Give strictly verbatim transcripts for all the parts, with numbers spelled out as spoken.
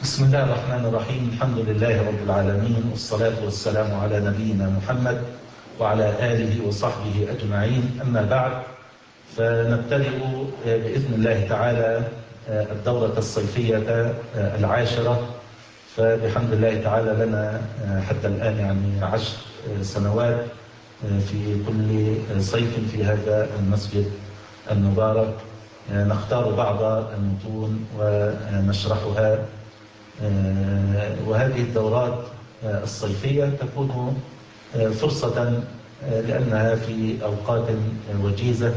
بسم الله الرحمن الرحيم. الحمد لله رب العالمين، والصلاة والسلام على نبينا محمد وعلى آله وصحبه أجمعين. أما بعد، فنبتدئ بإذن الله تعالى الدورة الصيفية العاشرة. فبحمد الله تعالى لنا حتى الآن يعني عشر سنوات في كل صيف في هذا المسجد المبارك نختار بعض المتون ونشرحها. وهذه الدورات الصيفية تكون فرصة لأنها في أوقات وجيزة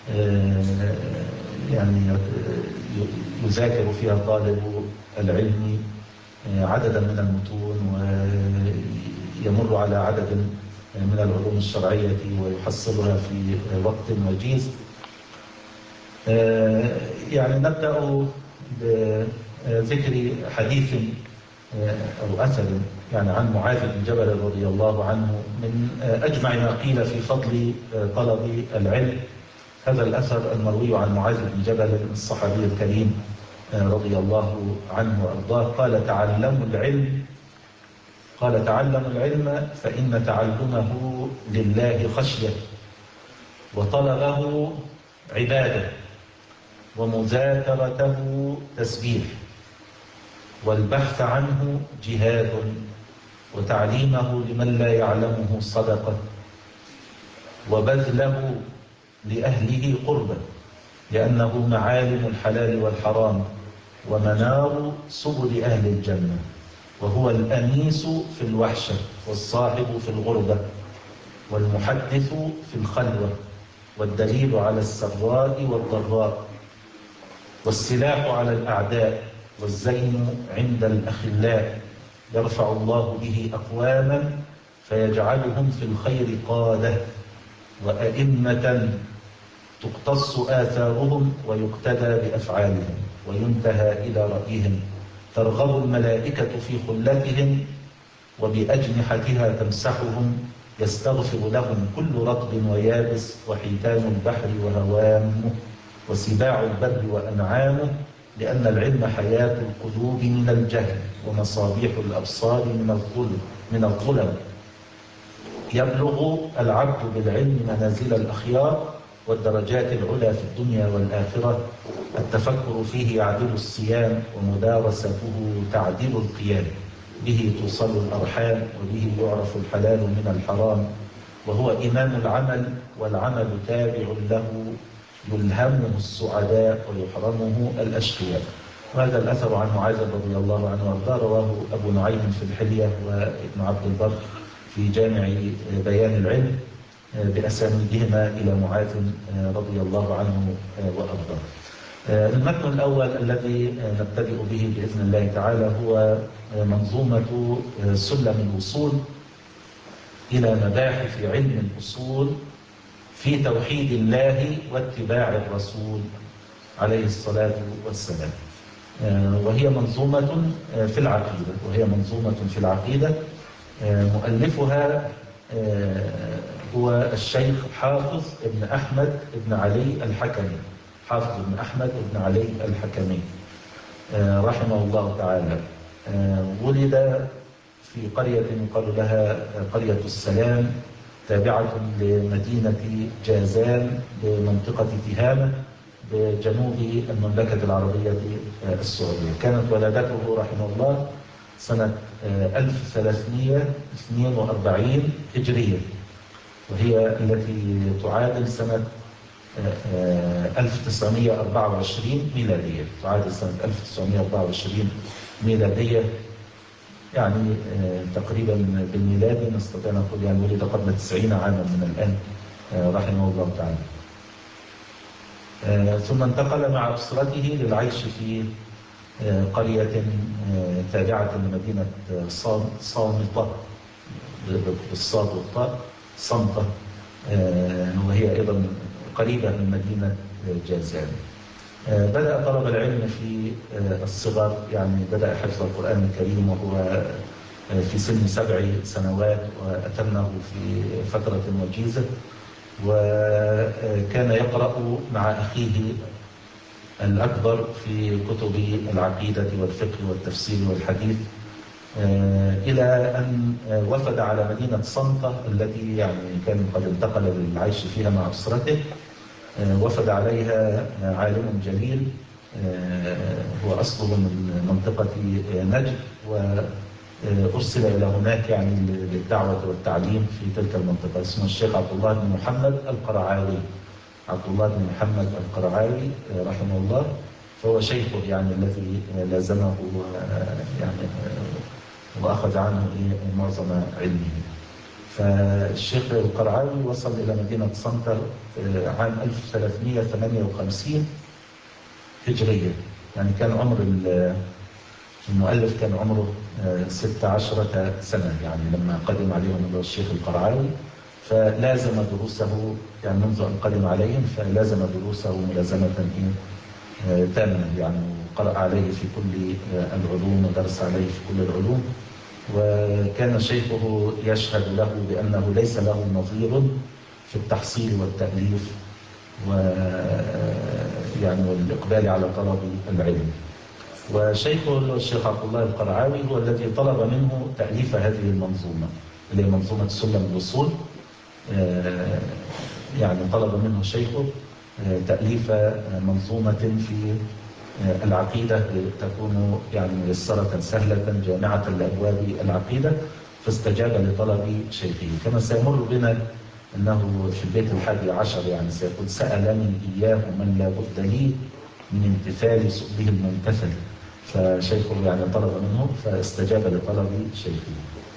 يعني يذاكر فيها طالب العلم عددا من المتون ويمر على عدد من العلوم الشرعية ويحصلها في وقت وجيز. يعني نبدأ بذكر حديث أو أثر يعني عن معاذ بن جبل رضي الله عنه من أجمع ما قيل في فضل طلب العلم. هذا الأثر المروي عن معاذ بن جبل الصحابي الكريم رضي الله عنه وأرضاه قال: تعلموا العلم قال تعلموا العلم فإن تعلمه لله خشية، وطلبه عبادة، ومذاكرته تسبيح، والبحث عنه جهاد، وتعليمه لمن لا يعلمه صدقة، وبذله لأهله قربة، لأنه معالم الحلال والحرام ومنار سبل أهل الجنة، وهو الأنيس في الوحشة، والصاحب في الغربة، والمحدث في الخلوة، والدليل على السراء والضراء، والسلاح على الأعداء، والزين عند الأخلاء، يرفع الله به أقواما فيجعلهم في الخير قادة، وأئمة تقتص آثارهم ويقتدى بأفعالهم، وينتهى إلى رأيهم، ترغب الملائكة في خلتهم، وبأجنحتها تمسحهم، يستغفر لهم كل رطب ويابس، وحيتان البحر وهوامه، وسباع البر وأنعامه، لأن العلم حياة القلوب من الجهل، ومصابيح الأبصار من الظلم من الظلم يبلغ العبد بالعلم منازل الأخيار والدرجات العلى في الدنيا والآخرة. التفكر فيه يعدل الصيام، ومدارسته تعدل القيام، به توصل الأرحام، وبه يعرف الحلال من الحرام، وهو إمام العمل، والعمل تابع له، يلهمه السعداء ويحرمه الأشقياء. وهذا الأثر عن معاذ رضي الله عنه وارضاه رواه أبو نعيم في الحلية وابن عبد البر في جامع بيان العلم بأسانيدهما إلى معاذ رضي الله عنه وأرضاه. المتن الأول الذي نبتدئ به بإذن الله تعالى هو منظومة سلم الوصول إلى مباحث علم الأصول في توحيد الله واتباع الرسول عليه الصلاة والسلام. وهي منظومة في العقيدة وهي منظومة في العقيدة مؤلفها هو الشيخ حافظ ابن أحمد ابن علي الحكمي حافظ ابن أحمد ابن علي الحكمي رحمه الله تعالى. ولد في قرية يقال لها قرية السلام، تابعة لمدينة جازان بمنطقة تهامة بجنوب المملكة العربية السعودية. كانت ولادته رحمه الله سنة ألف وثلاثمائة واثنين وأربعين هجرية، وهي التي تعادل سنة ألف وتسعمائة وأربعة وعشرين ميلادية تعادل سنة ألف وتسعمائة وأربعة وعشرين ميلادية، يعني تقريبا بالميلاد نستطيع نقول يعني ولد قبل تسعين عاما من الآن رحمه الله تعالى. ثم انتقل مع أسرته للعيش في قرية تابعة لمدينة صامتة بالصاد والطاء صمتة، وهي أيضا قريبة من مدينة جازان. بدأ طلب العلم في الصغر، يعني بدأ حفظ القرآن الكريم وهو في سن سبع سنوات، وأتمه في فترة وجيزة، وكان يقرأ مع أخيه الأكبر في كتب العقيدة والفقه والتفسير والحديث، إلى أن وفد على مدينة صنطة التي يعني كان قد انتقل للعيش فيها مع أسرته. وفد عليها عالم جليل هو أصله من منطقة نجد، وأرسل إلى هناك يعني للدعوة والتعليم في تلك المنطقة، اسمه الشيخ عبد الله بن محمد القرعاوي. عبد الله بن محمد القرعاوي رحمه الله، فهو شيخه يعني الذي لازمه يعني وأخذ عنه معظم علمه. فالشيخ القرعاوي وصل إلى مدينة صنطة عام ألف وثلاثمائة وثمانية وخمسين هجرية، يعني كان عمر المؤلف كان عمره ستة عشرة سنة يعني لما قدم عليهم الشيخ القرعاوي، فلازم دروسه يعني منذ أن قدم عليهم، فلازم دروسه ملازمة تامة يعني، وقرأ عليه في كل العلوم ودرس عليه في كل العلوم. وكان شيخه يشهد له بأنه ليس له نظير في التحصيل والتأليف ويعني والإقبال على طلب العلم. وشيخه الشيخ عبد الله القرعاوي هو الذي طلب منه تأليف هذه المنظومة اللي هي منظومة سلم الوصول. يعني طلب منه شيخه تأليف منظومة في العقيدة تكون يعني ميسرة سهلة جامعة لأبواب العقيدة، فاستجاب لطلب شيخه. كما سيمر بنا أنه في البيت الحادي عشر يعني سيقول: سألني إياه من لا بد لي من امتثال سؤله الممتثل. فشيخه يعني طلب منه فاستجاب لطلب شيخه.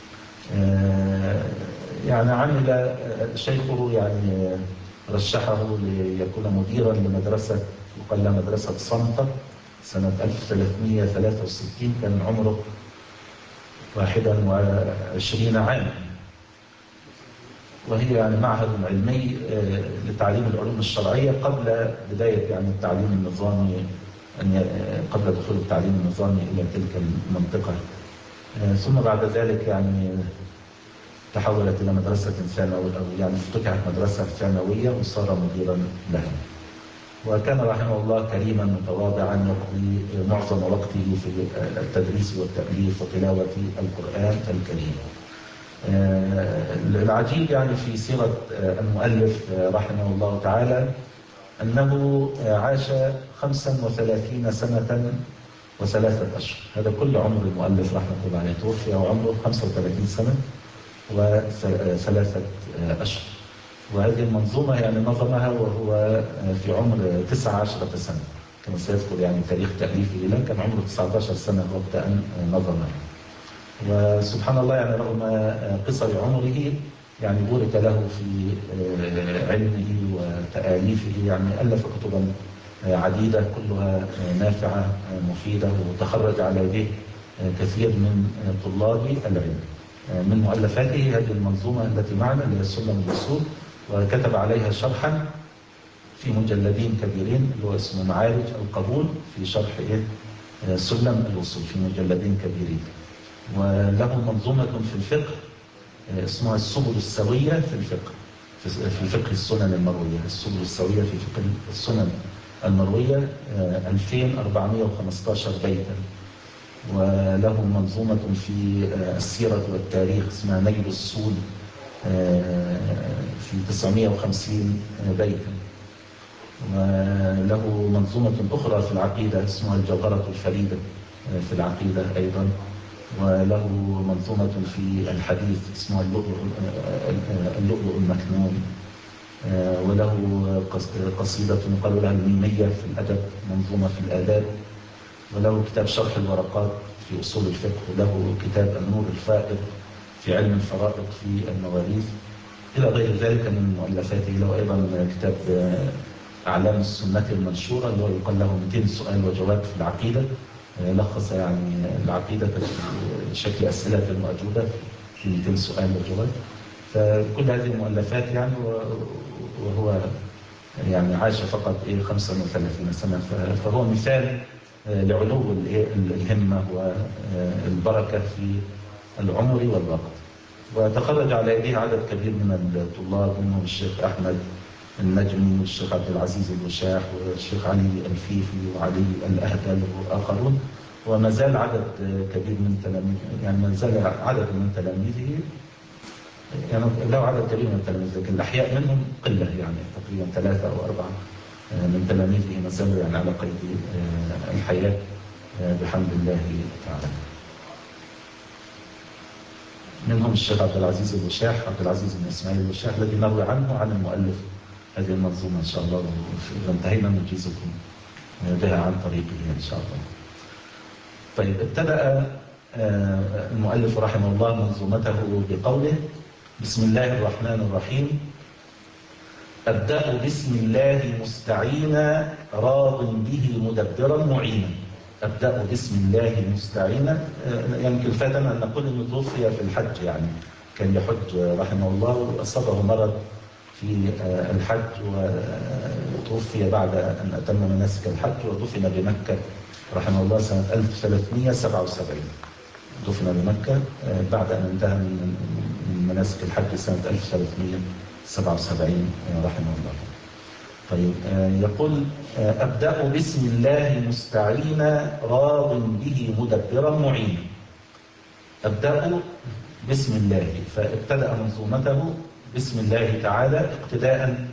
يعني عمل شيخه يعني رشحه ليكون مديرا لمدرسة يقال لها مدرسة صنطة سنة ألف وثلاثمائة وثلاثة وستين، كان عمره واحدا وعشرين عاما، وهي يعني معهد علمي لتعليم العلوم الشرعية قبل بداية يعني التعليم النظامي، قبل دخول التعليم النظامي إلى تلك المنطقة. ثم بعد ذلك يعني تحولت إلى مدرسة ثانوية، أو يعني افتتحت مدرسة ثانوية وصار مديرا لها. وكان رحمه الله كريما متواضعا يقضي معظم وقته في التدريس والتأليف وتلاوة القرآن الكريم. العجيب يعني في سيرة المؤلف رحمه الله تعالى أنه عاش خمسا وثلاثين سنة وثلاثة أشهر، هذا كل عمر المؤلف رحمه الله عليه، توفي وعمره خمسة وثلاثين سنة وثلاثة أشهر. وهذه المنظومة يعني نظمها وهو في عمر تسعة عشر سنة، كما سيذكر يعني تاريخ تأليفه له، كان عمره تسعة عشر سنة وقت أن نظمها. وسبحان الله يعني رغم قصر عمره يعني بورك له في علمه وتآليفه، يعني ألف كتبا عديدة كلها نافعة مفيدة، وتخرج على يديه كثير من طلاب العلم. من مؤلفاته هذه المنظومة التي معنا اللي هي سلم الوصول، وكتب عليها شرحا في مجلدين كبيرين اللي هو اسمه معارج القبول في شرح إيه سلم الوصول في مجلدين كبيرين. وله منظومة في الفقه اسمها السبل السوية في الفقه في فقه السنن المروية، السبل السوية في فقه السنن المروية ألفين وأربعمائة وخمسة عشر بيتا. وله منظومة في السيرة والتاريخ اسمها نيل السود في تسعمائة وخمسين بيتا. وله منظومة أخرى في العقيدة اسمها الجوهرة الفريدة في العقيدة أيضا. وله منظومة في الحديث اسمها اللؤلؤ اللؤلؤ المكنون. وله قصيدة يقال لها الميمية في الأدب، منظومة في الآداب. وله كتاب شرح الورقات في أصول الفقه، وله كتاب النور الفائق في علم الفرائض في المواريث، إلى غير ذلك من مؤلفاته. له أيضا كتاب أعلام السنة المنشورة اللي هو يقال له مئتين سؤال وجواب في العقيدة، لخص يعني العقيدة بشكل أسئلة موجودة في مئتين سؤال وجواب. فكل هذه المؤلفات يعني وهو يعني عاش فقط إيه خمسة وثلاثين سنة، فهو مثال لعلو الهمة والبركة في العمر والوقت. وتخرج على يديه عدد كبير من الطلاب، منهم الشيخ أحمد النجمي والشيخ عبد العزيز الوشاح والشيخ علي الفيفي وعلي الأهدل وآخرون، وما زال عدد كبير من تلاميذه، يعني ما زال عدد من تلاميذه، يعني له عدد كبير من التلاميذ، لكن الأحياء منهم قلة، يعني تقريبا ثلاثة أو أربعة من تلاميذه ما زالوا يعني على قيد الحياة بحمد الله تعالى. منهم الشيخ عبد العزيز الوشاح، عبد العزيز بن إسماعيل الوشاح، الذي نروي عنه عن المؤلف هذه المنظومة إن شاء الله، وإذا انتهينا نجيزكم بها عن طريقه إن شاء الله. طيب، ابتدأ المؤلف رحمه الله منظومته بقوله: بسم الله الرحمن الرحيم. أبدأ بسم الله مستعينا راض به مدبرا معينا. أبدأ بسم الله مستعينا، يمكن فاتنا أن نقول أنه توفي في الحج، يعني كان يحج رحمه الله وأصابه مرض في الحج وتوفي بعد أن أتم مناسك الحج، ودفن بمكة رحمه الله سنة ألف وثلاثمائة وسبعة وسبعين. دفن بمكة بعد أن انتهى من مناسك الحج سنة ألف وثلاثمائة وسبعة وسبعين رحمه الله. طيب، يقول: أبدأ بسم الله مستعينا راض به مدبرا معينا. أبدأ بسم الله، فابتدأ منظومته بسم الله تعالى اقتداء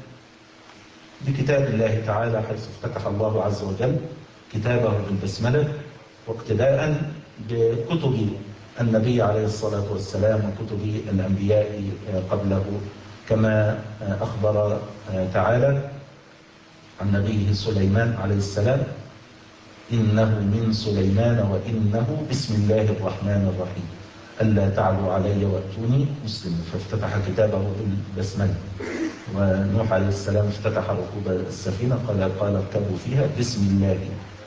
بكتاب الله تعالى، حيث افتتح الله عز وجل كتابه بالبسملة، واقتداء بكتب النبي عليه الصلاة والسلام وكتب الأنبياء قبله، كما أخبر تعالى عن نبيه سليمان عليه السلام: إنه من سليمان وإنه بسم الله الرحمن الرحيم ألا تعلوا علي وأتوني مسلمين. فافتتح كتابه بالبسملة. ونوح عليه السلام افتتح ركوب السفينة، قال قال اركبوا فيها بسم الله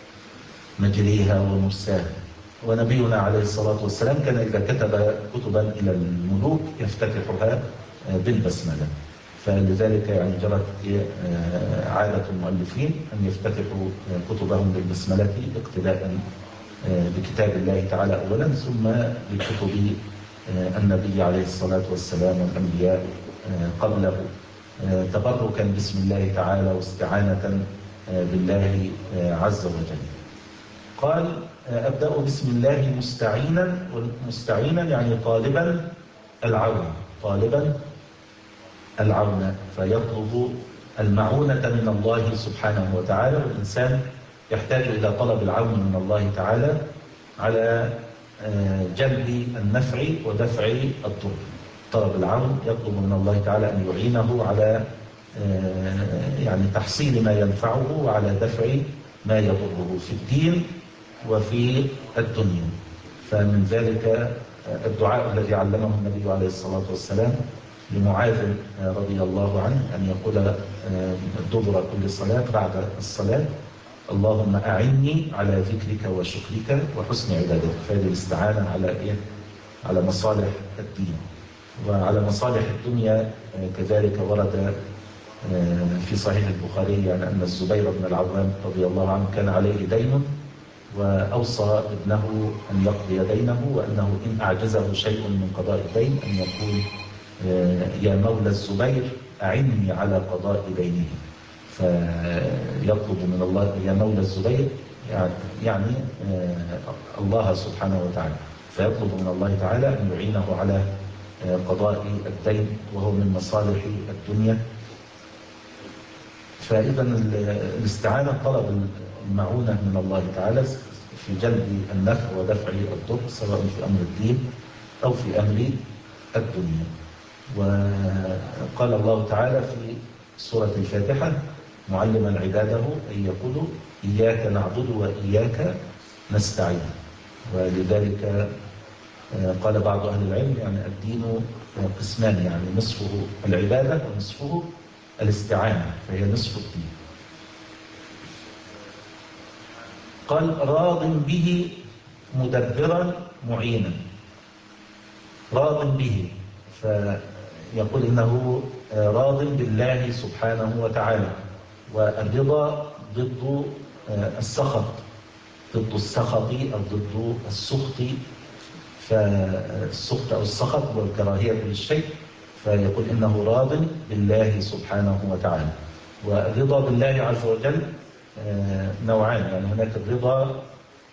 مجريها ومرساها. ونبينا عليه الصلاة والسلام كان إذا كتب كتبا إلى الملوك يفتتحها بالبسملة، فلذلك يعني جرت عادة المؤلفين أن يفتتحوا كتبهم بالبسملة اقتداء بكتاب الله تعالى أولا، ثم بكتب النبي عليه الصلاة والسلام والأنبياء قبله، تبركا بسم الله تعالى واستعانة بالله عز وجل. قال: أبدأ بسم الله مستعينا، مستعينا يعني طالبا العون، طالبا العون، فيطلب المعونة من الله سبحانه وتعالى. والإنسان يحتاج إلى طلب العون من الله تعالى على جلب النفع ودفع الضر. طلب العون يطلب من الله تعالى أن يعينه على يعني تحصيل ما ينفعه وعلى دفع ما يضره في الدين وفي الدنيا. فمن ذلك الدعاء الذي علمه النبي عليه الصلاة والسلام لمعاذ رضي الله عنه، أن يقول دبر كل صلاة بعد الصلاة: اللهم أعني على ذكرك وشكرك وحسن عبادتك. فهذه الاستعانة على إيه؟ على مصالح الدين وعلى مصالح الدنيا. كذلك ورد في صحيح البخاري يعني أن الزبير بن العوام رضي الله عنه كان عليه دين، وأوصى ابنه أن يقضي دينه، وأنه إن أعجزه شيء من قضاء الدين أن يقول: يا مولى الزبير أعني على قضاء دينه. فيطلب من الله يا مولى الزبير، يعني الله سبحانه وتعالى، فيطلب من الله تعالى أن يعينه على قضاء الدين، وهو من مصالح الدنيا. فإذا الاستعانة طلب المعونة من الله تعالى في جلب النفع ودفع الضر، سواء في أمر الدين أو في أمر الدنيا. وقال الله تعالى في سورة الفاتحة معلما عباده أن يقولوا: إياك نعبد وإياك نستعين. ولذلك قال بعض أهل العلم يعني الدين قسمان، يعني نصفه العبادة ونصفه الاستعانة، فهي نصف الدين. قال: راض به مدبرا معينا. راض به، فيقول إنه راض بالله سبحانه وتعالى. والرضا ضد السخط، ضد السخط أو ضد السخط. فالسخط أو السخط هو الكراهية للشيء، فيقول إنه راض بالله سبحانه وتعالى. والرضا بالله عز وجل نوعان، يعني هناك الرضا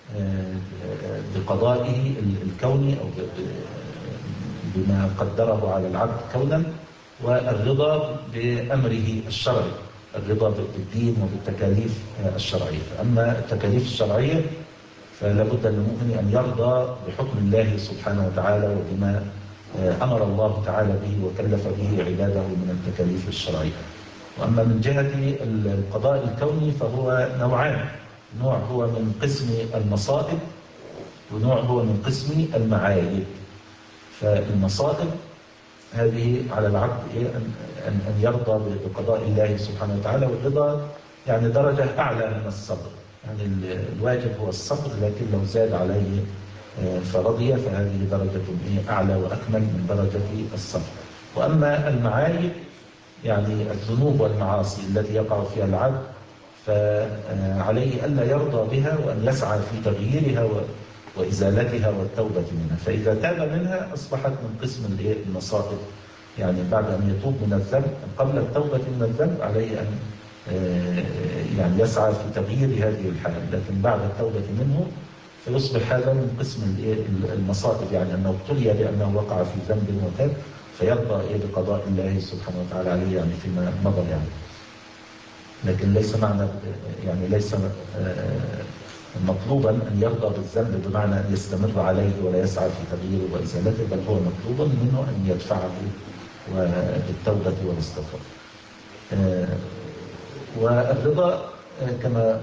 بقضائه الكوني أو بما قدره على العبد كونا، والرضا بأمره الشرعي، الرضا بالدين وبالتكاليف الشرعية. أما التكاليف الشرعية فلا بد للمؤمن أن يرضى بحكم الله سبحانه وتعالى وبما أمر الله تعالى به وكلف به عباده من التكاليف الشرعية. وأما من جهة القضاء الكوني فهو نوعان، نوع هو من قسم المصائب ونوع هو من قسم المعايب. فالمصائب هذه على العبد أن أن يرضى بقضاء الله سبحانه وتعالى، والرضا يعني درجة أعلى من الصبر، يعني الواجب هو الصبر، لكن لو زاد عليه فرضي فهذه درجة أعلى وأكمل من درجة الصبر. وأما المعايب يعني الذنوب والمعاصي التي يقع فيها العبد فعليه ألا يرضى بها وأن يسعى في تغييرها وإزالتها والتوبة منها. فإذا تاب منها أصبحت من قسم المصائب، يعني بعد أن يتوب من الذنب قبل التوبة من الذنب عليه أن يعني يسعى في تغيير هذه الحال، لكن بعد التوبة منه فيصبح هذا من قسم المصائب، يعني أنه ابتلي بأنه وقع في ذنب وتاب فيرضى بقضاء الله سبحانه وتعالى عليه يعني فيما مضى يعني. لكن ليس معنى يعني ليس مطلوبا أن يرضى بالذنب بمعنى أن يستمر عليه ولا يسعى في تغييره وإزالته، بل هو مطلوب منه أن يدفعه بالتوبة والاستغفار. والرضا كما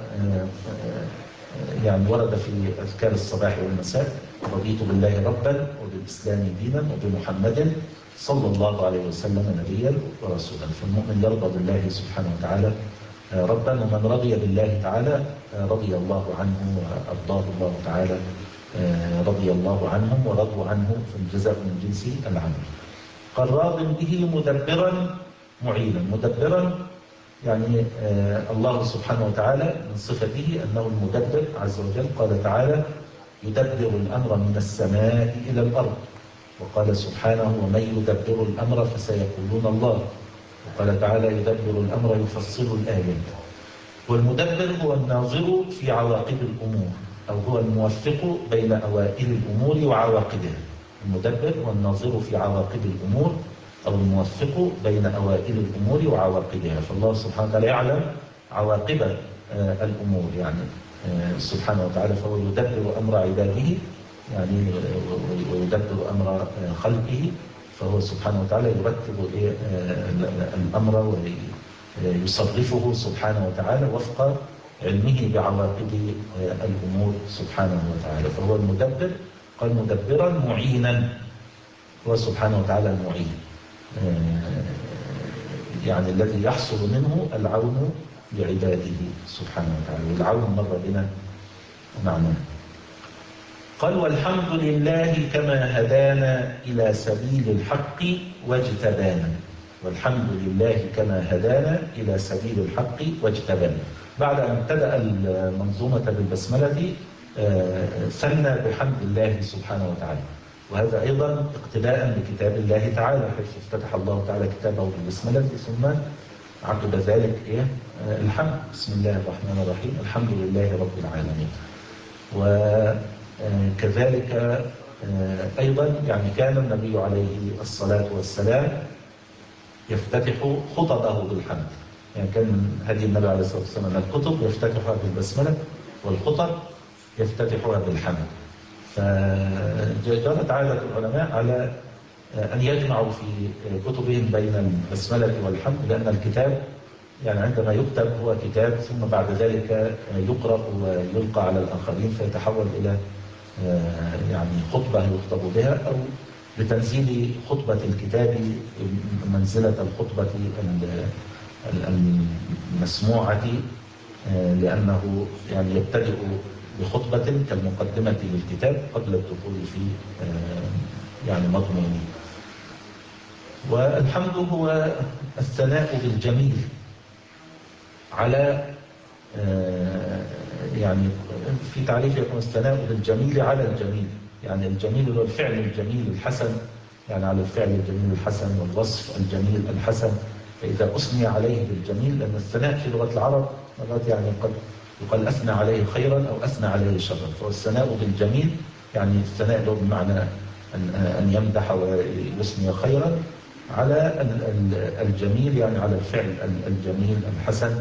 يعني ورد في أذكار الصباح والمساء: رضيت بالله ربا وبالإسلام دينا وبمحمد صلى الله عليه وسلم نبيا ورسولا. فالمؤمن يرضى بالله سبحانه وتعالى ربا، ومن رضي بالله تعالى رضي الله عنه وأرضاه الله تعالى، رضي الله عنهم ورضوا عنه، فالجزاء من جنس العمل. قال: راض به مدبرا معينا. مدبرا يعني الله سبحانه وتعالى من صفته أنه المدبر عز وجل. قال تعالى: يدبر الأمر من السماء إلى الأرض. وقال سبحانه: ومن يدبر الأمر فسيقولون الله. وقال تعالى: يدبر الأمر يفصل الآيات. والمدبر هو الناظر في عواقب الأمور، أو هو الموفق بين أوائل الأمور وعواقبها. المدبر هو الناظر في عواقب الأمور أو الموفق بين أوائل الأمور وعواقبها. فالله سبحانه وتعالى يعلم عواقب الأمور يعني سبحانه وتعالى، فهو يدبر أمر عباده يعني ويدبر أمر خلقه. فهو سبحانه وتعالى يرتب الأمر ويصرفه سبحانه وتعالى وفق علمه بعواقب الأمور سبحانه وتعالى. فهو المدبر. قال: مدبرا معينا، هو سبحانه وتعالى المعين، يعني الذي يحصل منه العون لعباده سبحانه وتعالى. والعون مر بنا معناه. قال: والحمد لله كما هدانا إلى سبيل الحق واجتبانا. والحمد لله كما هدانا إلى سبيل الحق واجتبانا. بعد أن ابتدأ المنظومة بالبسملة ثنى بحمد الله سبحانه وتعالى، وهذا أيضا اقتداء بكتاب الله تعالى، حيث افتتح الله تعالى كتابه بالبسملة ثم عقب ذلك إيه؟ الحمد. بسم الله الرحمن الرحيم، الحمد لله رب العالمين. وكذلك أيضا يعني كان النبي عليه الصلاة والسلام يفتتح خطبه بالحمد، يعني كان من هدي النبي عليه الصلاة والسلام الكتب يفتتحها بالبسملة والخطب يفتتحها بالحمد. فجرت عادة العلماء على أن يجمعوا في كتبهم بين البسملة والحمد، لأن الكتاب يعني عندما يكتب هو كتاب، ثم بعد ذلك يقرأ ويلقى على الآخرين فيتحول إلى يعني خطبة يخطب بها، أو بتنزيل خطبة الكتاب منزلة الخطبة المسموعة، لأنه يعني يبتدئ بخطبة كالمقدمة للكتاب قبل الدخول في يعني مضمونه. والحمد هو الثناء بالجميل على يعني في تعريف يكون الثناء بالجميل على الجميل، يعني الجميل هو الفعل الجميل الحسن، يعني على الفعل الجميل الحسن والوصف الجميل الحسن. فإذا أثني عليه بالجميل، لأن الثناء في لغة العرب مرات يعني قد يقال أثنى عليه خيرا أو أثنى عليه شرا، فالثناء بالجميل يعني الثناء له بمعنى أن يمدح ويثني خيرا على الجميل، يعني على الفعل الجميل الحسن.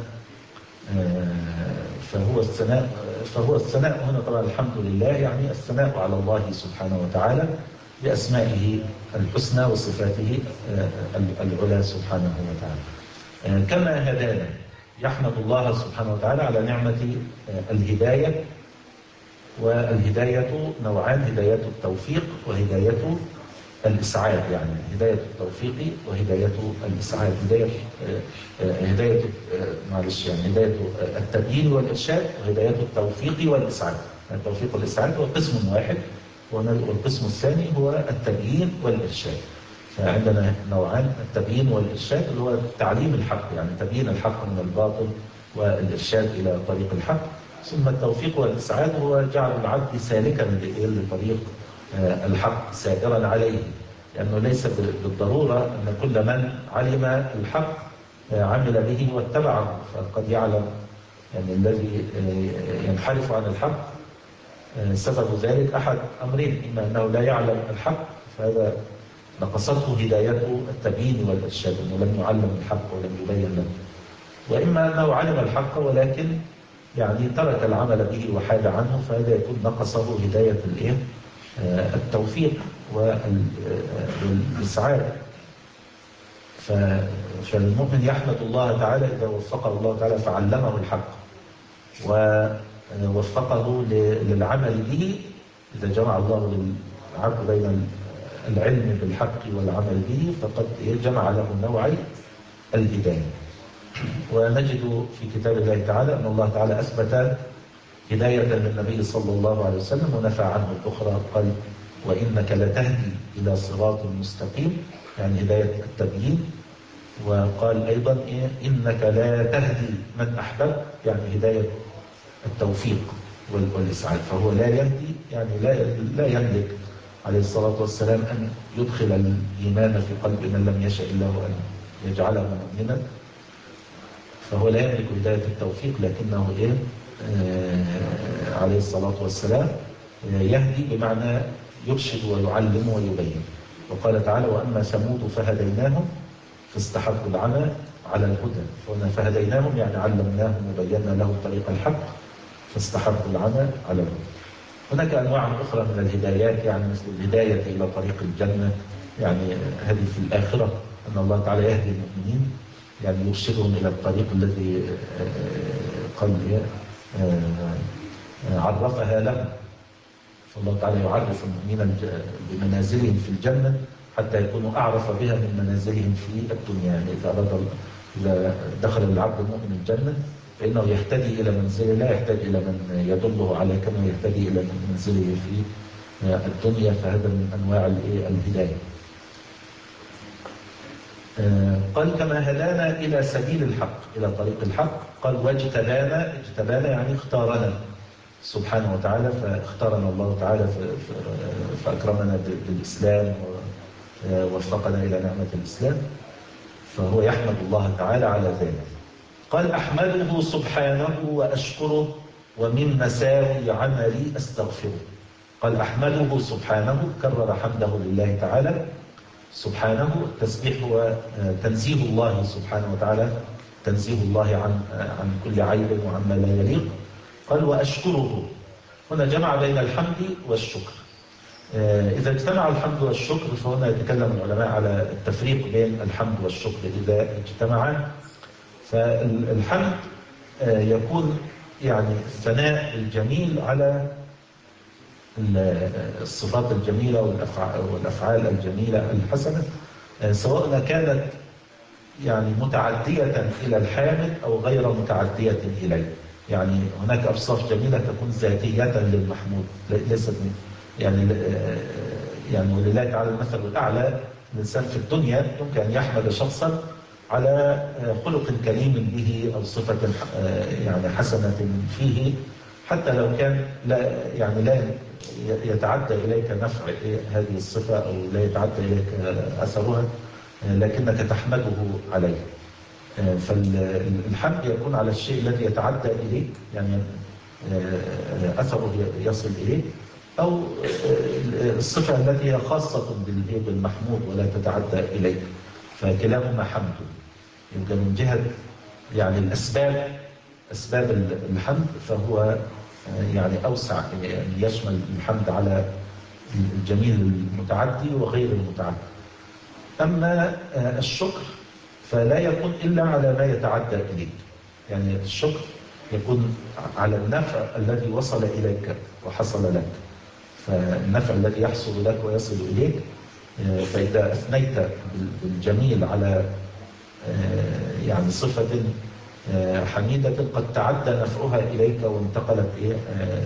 فهو الثناء فهو الثناء هنا طبعا الحمد لله، يعني الثناء على الله سبحانه وتعالى بأسمائه الحسنى وصفاته العلى سبحانه وتعالى. كما هدانا، يحمد الله سبحانه وتعالى على نعمة الهداية. والهداية نوعان: هداية التوفيق وهداية الإسعاد، يعني هداية التوفيق وهداية الإسعاد. هداية هداية معلش يعني هداية التبيين والإرشاد وهداية التوفيق والإسعاد. التوفيق والإسعاد هو قسم واحد، والقسم الثاني هو التبيين والإرشاد. فعندنا نوعان: التبيين والإرشاد اللي هو تعليم الحق، يعني تبيين الحق من الباطل والإرشاد إلى طريق الحق. ثم التوفيق والإسعاد هو جعل العبد سالكا لطريق الحق سائرا عليه، لأنه ليس بالضرورة أن كل من علم الحق عمل به واتبعه، فقد يعلم يعني الذي ينحرف عن الحق سبب ذلك أحد أمرين: إما أنه لا يعلم الحق فهذا نقصته هدايته التبيين والإرشاد، أنه لم يعلم الحق ولم يبين له، وإما أنه علم الحق ولكن يعني ترك العمل به وحاد عنه، فهذا يكون نقصه هداية الإيه؟ التوفيق والإسعاد. فالمؤمن يحمد الله تعالى إذا وفقه الله تعالى فعلمه الحق ووفقه للعمل به. إذا جمع الله للعبد بين العلم بالحق والعمل به فقد جمع له نوعي الهداية. ونجد في كتاب الله تعالى أن الله تعالى أثبت هداية للنبي صلى الله عليه وسلم ونفى عنه الأخرى، قال: وإنك لتهدي إلى صراط مستقيم، يعني هداية التبيين. وقال أيضا إيه؟ إنك لا تهدي من أحببت، يعني هداية التوفيق والإسعاد. فهو لا يهدي، يعني لا لا يملك عليه الصلاة والسلام أن يدخل الإيمان في قلب من لم يشاء الله أن يجعله مؤمنا، فهو لا يملك هداية التوفيق، لكنه إيه؟ آه عليه الصلاة والسلام يهدي بمعنى يرشد ويعلم ويبين. وقال تعالى: وأما ثمود فهديناهم فاستحبوا العمى على الهدى. فهنا فهديناهم يعني علمناهم وبينا لهم طريق الحق فاستحبوا العمى على الهدى. هناك أنواع أخرى من الهدايات، يعني مثل الهداية إلى طريق الجنة، يعني هذه في الآخرة أن الله تعالى يهدي المؤمنين، يعني يرشدهم إلى الطريق الذي قال عرفها لهم. فالله تعالى يعرف المؤمنين بمنازلهم في الجنة حتى يكونوا أعرف بها من منازلهم في الدنيا. يعني إذا أراد إذا دخل العبد المؤمن الجنة فإنه يهتدي إلى منزله، لا يحتاج إلى من يدله على كما يهتدي إلى منزله في الدنيا. فهذا من أنواع الهداية. قال: كما هدانا إلى سبيل الحق، إلى طريق الحق. قال: واجتبانا، اجتبانا يعني اختارنا سبحانه وتعالى، فاختارنا الله تعالى فأكرمنا بالإسلام ووفقنا إلى نعمة الإسلام، فهو يحمد الله تعالى على ذلك. قال: أحمده سبحانه وأشكره ومن مساوي عملي أستغفره. قال: أحمده سبحانه، كرر حمده لله تعالى. سبحانه التسبيح هو تنزيه الله سبحانه وتعالى، تنزيه الله عن عن كل عيب وعما لا يليق. قال: وأشكره، هنا جمع بين الحمد والشكر. إذا اجتمع الحمد والشكر فهنا يتكلم العلماء على التفريق بين الحمد والشكر إذا اجتمعا. فالحمد يكون يعني الثناء الجميل على الصفات الجميلة والأفعال الجميلة الحسنة، سواء كانت يعني متعدية إلى الحامد أو غير متعدية إليه. يعني هناك أوصاف جميلة تكون ذاتية للمحمود، ليست يعني يعني ولله تعالى المثل الأعلى. الإنسان في الدنيا يمكن أن يحمد شخصا على خلق كريم به أو صفة يعني حسنة فيه، حتى لو كان لا يعني لا يتعدى إليك نفع هذه الصفة أو لا يتعدى إليك أثرها، لكنك تحمده عليه. فالحمد يكون على الشيء الذي يتعدى إليك، يعني أثره يصل إليك، أو الصفة التي هي خاصة بالمحمود ولا تتعدى إليك، فكلاهما حمد. يبقى من جهة يعني الأسباب، أسباب الحمد، فهو يعني أوسع، يعني يشمل الحمد على الجميل المتعدي وغير المتعدي. أما الشكر فلا يكون إلا على ما يتعدى إليك، يعني الشكر يكون على النفع الذي وصل إليك وحصل لك، فالنفع الذي يحصل لك ويصل إليك، فإذا أثنيت بالجميل على يعني صفة حميدة قد تعدى نفعها إليك وانتقلت إيه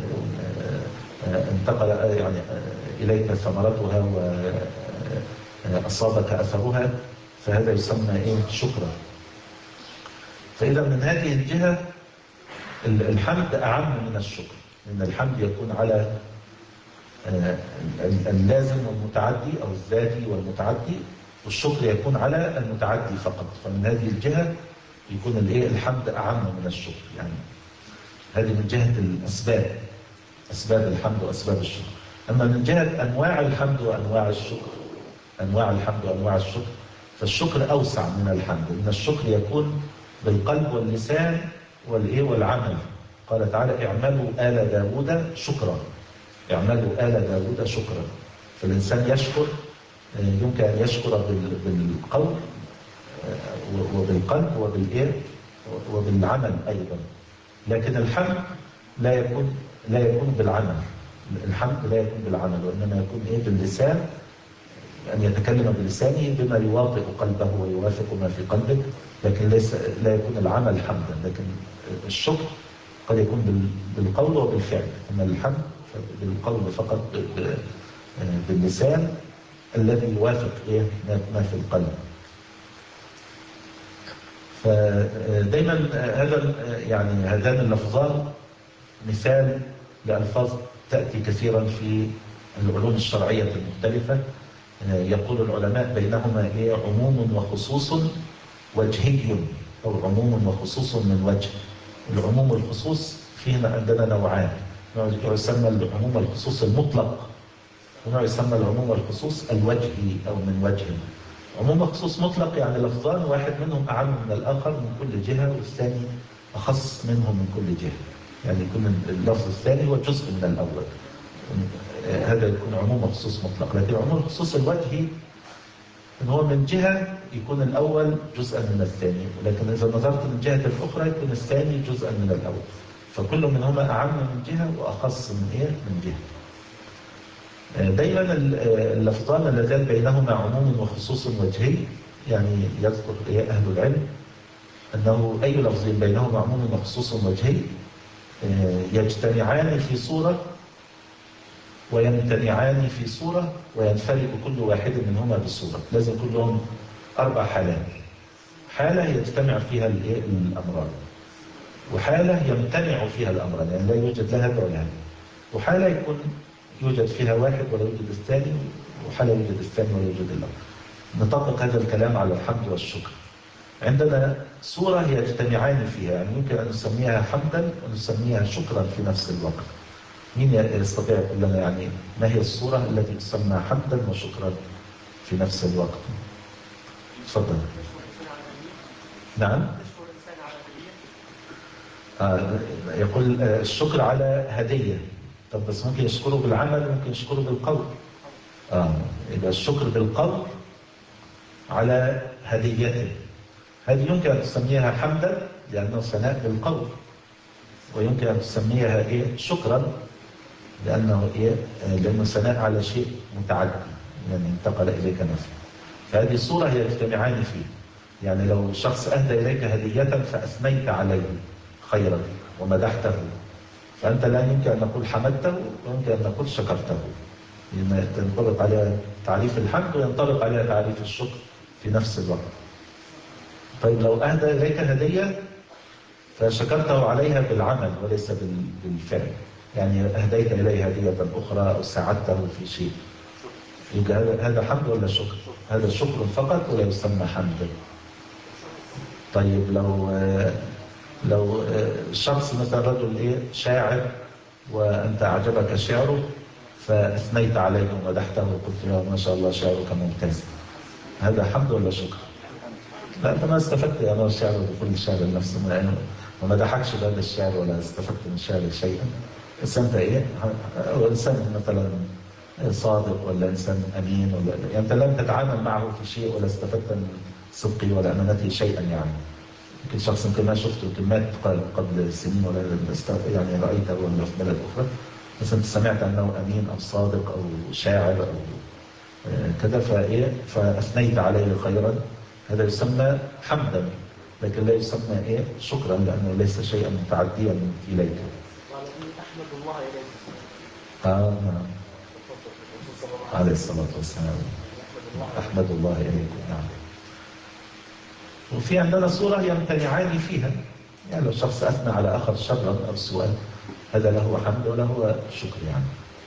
انتقل يعني إليك ثمرتها وأصابك أثرها، فهذا يسمى إيه شكرا. فإذا من هذه الجهة الحمد أعم من الشكر، لأن الحمد يكون على اللازم والمتعدي أو الذاتي والمتعدي، والشكر يكون على المتعدي فقط. فمن هذه الجهة يكون الايه الحمد أعم من الشكر. يعني هذه من جهة الأسباب، أسباب الحمد وأسباب الشكر. أما من جهة أنواع الحمد وأنواع الشكر، أنواع الحمد وأنواع الشكر، فالشكر أوسع من الحمد، لأن الشكر يكون بالقلب واللسان والإيه والعمل. قال تعالى: اعملوا آل داود شكرا، اعملوا آل داود شكرا. فالإنسان يشكر، يمكن أن يشكر بالقول وبالقلب وبالإيه وبالعمل أيضا، لكن الحمد لا يكون لا يكون بالعمل. الحمد لا يكون بالعمل، وإنما يكون إيه باللسان، أن يتكلم بلسانه بما يوافق قلبه ويوافق ما في قلبه، لكن ليس لا يكون العمل حمدا. لكن الشكر قد يكون بالقول وبالفعل، أما الحمد بالقول فقط باللسان الذي يوافق إيه ما في القلب. فدايما هذا يعني هذان اللفظان مثال لألفاظ تأتي كثيرا في العلوم الشرعية المختلفة. يقول العلماء بينهما إيه عموم وخصوص وجهي، أو عموم وخصوص من وجه. العموم والخصوص فينا عندنا نوعان، نوع يسمى العموم والخصوص المطلق، ونوع يسمى العموم والخصوص الوجهي أو من وجه. عموم وخصوص مطلق يعني لفظان واحد منهم أعم من الآخر من كل جهة، والثاني أخص منه من كل جهة، يعني يكون اللفظ الثاني هو جزء من الأول. هذا يكون عموم وخصوص مطلق. لكن عموم الخصوص الوجهي إن هو من جهة يكون الأول جزءا من الثاني، ولكن إذا نظرت من جهة أخرى يكون الثاني جزءا من الأول، فكل منهما أعم من جهة وأخص من إيه من جهة. دايما اللفظان اللذان بينهما عموم وخصوص وجهي، يعني يذكر أهل العلم أنه أي لفظ بينهما عموم وخصوص وجهي يجتمعان في صورة ويمتنعان في صورة وينفرد كل واحد منهما بصورة. لازم كلهم أربع حالات: حالة يجتمع فيها الأمران، وحالة يمتنع فيها الأمران يعني لا يوجد لها ولا هذا، وحالة يكون يوجد فيها واحد ولا يوجد الثاني، وحالة يوجد الثاني ولا يوجد الأول. نطبق هذا الكلام على الحمد والشكر. عندنا صورة يجتمعان فيها، يعني يمكن أن نسميها حمدا ونسميها شكرا في نفس الوقت. مين يستطيع يقول لنا يعني ما هي الصورة التي تسمى حمدا وشكرا في نفس الوقت؟ تفضل. نعم. آه يقول الشكر على هدية. طب بس ممكن يشكره بالعمل وممكن يشكره بالقول. آه يبقى الشكر بالقول على هديته، هذه يمكن أن تسميها حمدا لأنه ثناء بالقول، ويمكن أن تسميها إيه شكرا لأنه إيه لأنه ثناء على شيء متعدي يعني انتقل إليك نفسه. فهذه الصورة هي يجتمعان فيه. يعني لو شخص أهدى إليك هدية فأثنيت عليه خيرا ومدحته، فأنت لا يمكن أن نقول حمدته ويمكن أن نقول شكرته، لأن ينطبق عليها تعريف الحمد وينطبق عليها تعريف الشكر في نفس الوقت. طيب لو أهدى إليك هدية فشكرته عليها بالعمل وليس بالفعل، يعني أهديت إليه هدية أخرى أو ساعدته في شيء، يبقى هذا حمد ولا شكر؟ هذا شكر فقط ولا يسمى حمد؟ طيب لو لو شخص مثلا رجل ايه شاعر وانت اعجبك شعره فاثنيت عليه ومدحته وقلت له ما شاء الله شعرك ممتاز، هذا حمد ولا شكر؟ لا انت ما استفدت يا نور شعر بكل الشعر لنفسه، ما مدحكش بهذا الشعر ولا استفدت من شعرك شيئا. بس انت ايه انسان مثلا صادق ولا انسان امين ولا يعني انت لم تتعامل معه في شيء ولا استفدت من صدقه ولا امانته شيئا يعني. يمكن شخص يمكن ما شفته يمكن مات قبل سنين ولا يعني رايته ولا في بلد اخرى، بس انت سمعت انه امين او صادق او شاعر او كذا فايه فاثنيت عليه خيرا، هذا يسمى حمدا، لكن لا يسمى ايه شكرا لانه ليس شيئا متعديا اليك. احمد الله اليك. اه نعم. عليه الصلاه والسلام. احمد الله اليكم. نعم. وفي عندنا صورة يمتنعان فيها، يعني لو شخص أثنى على آخر شرا أو سوءا هذا له حمد وله شكر يعني.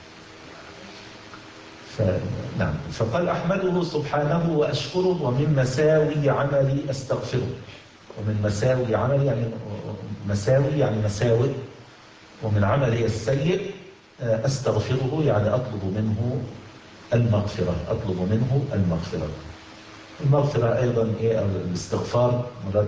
فنعم فقال أحمده سبحانه وأشكره ومن مساوي عملي أستغفره. ومن مساوي عملي يعني مساوي يعني مساوئ، ومن عملي السيء أستغفره يعني أطلب منه المغفرة أطلب منه المغفرة. المغفرة أيضا إيه أو الاستغفار مرات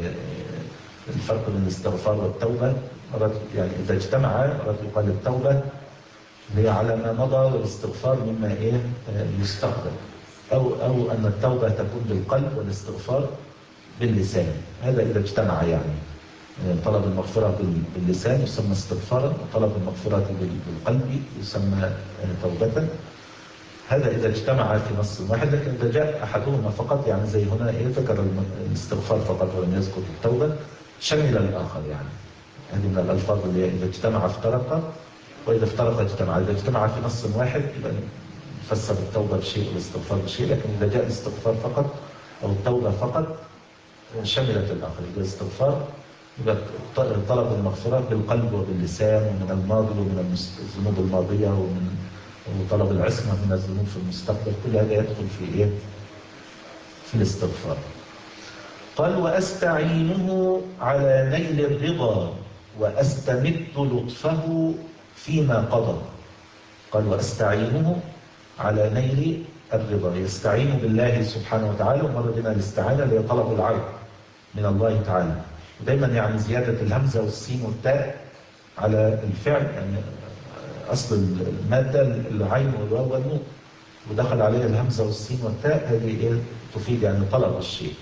الفرق بين الاستغفار والتوبة مرات يعني إذا اجتمع مرات يقال التوبة هي على ما مضى والاستغفار مما إيه يستقبل، أو أو أن التوبة تكون بالقلب والاستغفار باللسان، هذا إذا اجتمع يعني طلب المغفرة باللسان يسمى استغفارا، وطلب المغفرة بالقلب يسمى توبة. هذا إذا اجتمع في نص واحد، لكن إذا جاء أحدهما فقط يعني زي هنا إيه ذكر الاستغفار فقط ولم يذكر التوبة شمل الآخر يعني. هذه من الألفاظ اللي إذا اجتمع افترق وإذا افترق اجتمع. إذا اجتمع في نص واحد يبقى نفسر التوبة بشيء والاستغفار بشيء، لكن إذا جاء الاستغفار فقط أو التوبة فقط شملت الآخر. إذا الاستغفار يبقى طلب المغفرة بالقلب وباللسان ومن الماضي ومن الذنوب الماضية ومن وطلب العصمة من الذنوب في المستقبل، كل هذا يدخل في إيه؟ في الاستغفار. قال وأستعينه على نيل الرضا وأستمد لطفه فيما قضى. قال وأستعينه على نيل الرضا، يستعين بالله سبحانه وتعالى، ومر بنا الاستعانة اللي هي طلب العون من الله تعالى، ودايما يعني زيادة الهمزة والسين والتاء على الفعل يعني أصل المادة العين والواو والنون ودخل عليها الهمزة والسين والتاء، هذه إيه تفيد يعني طلب الشيء.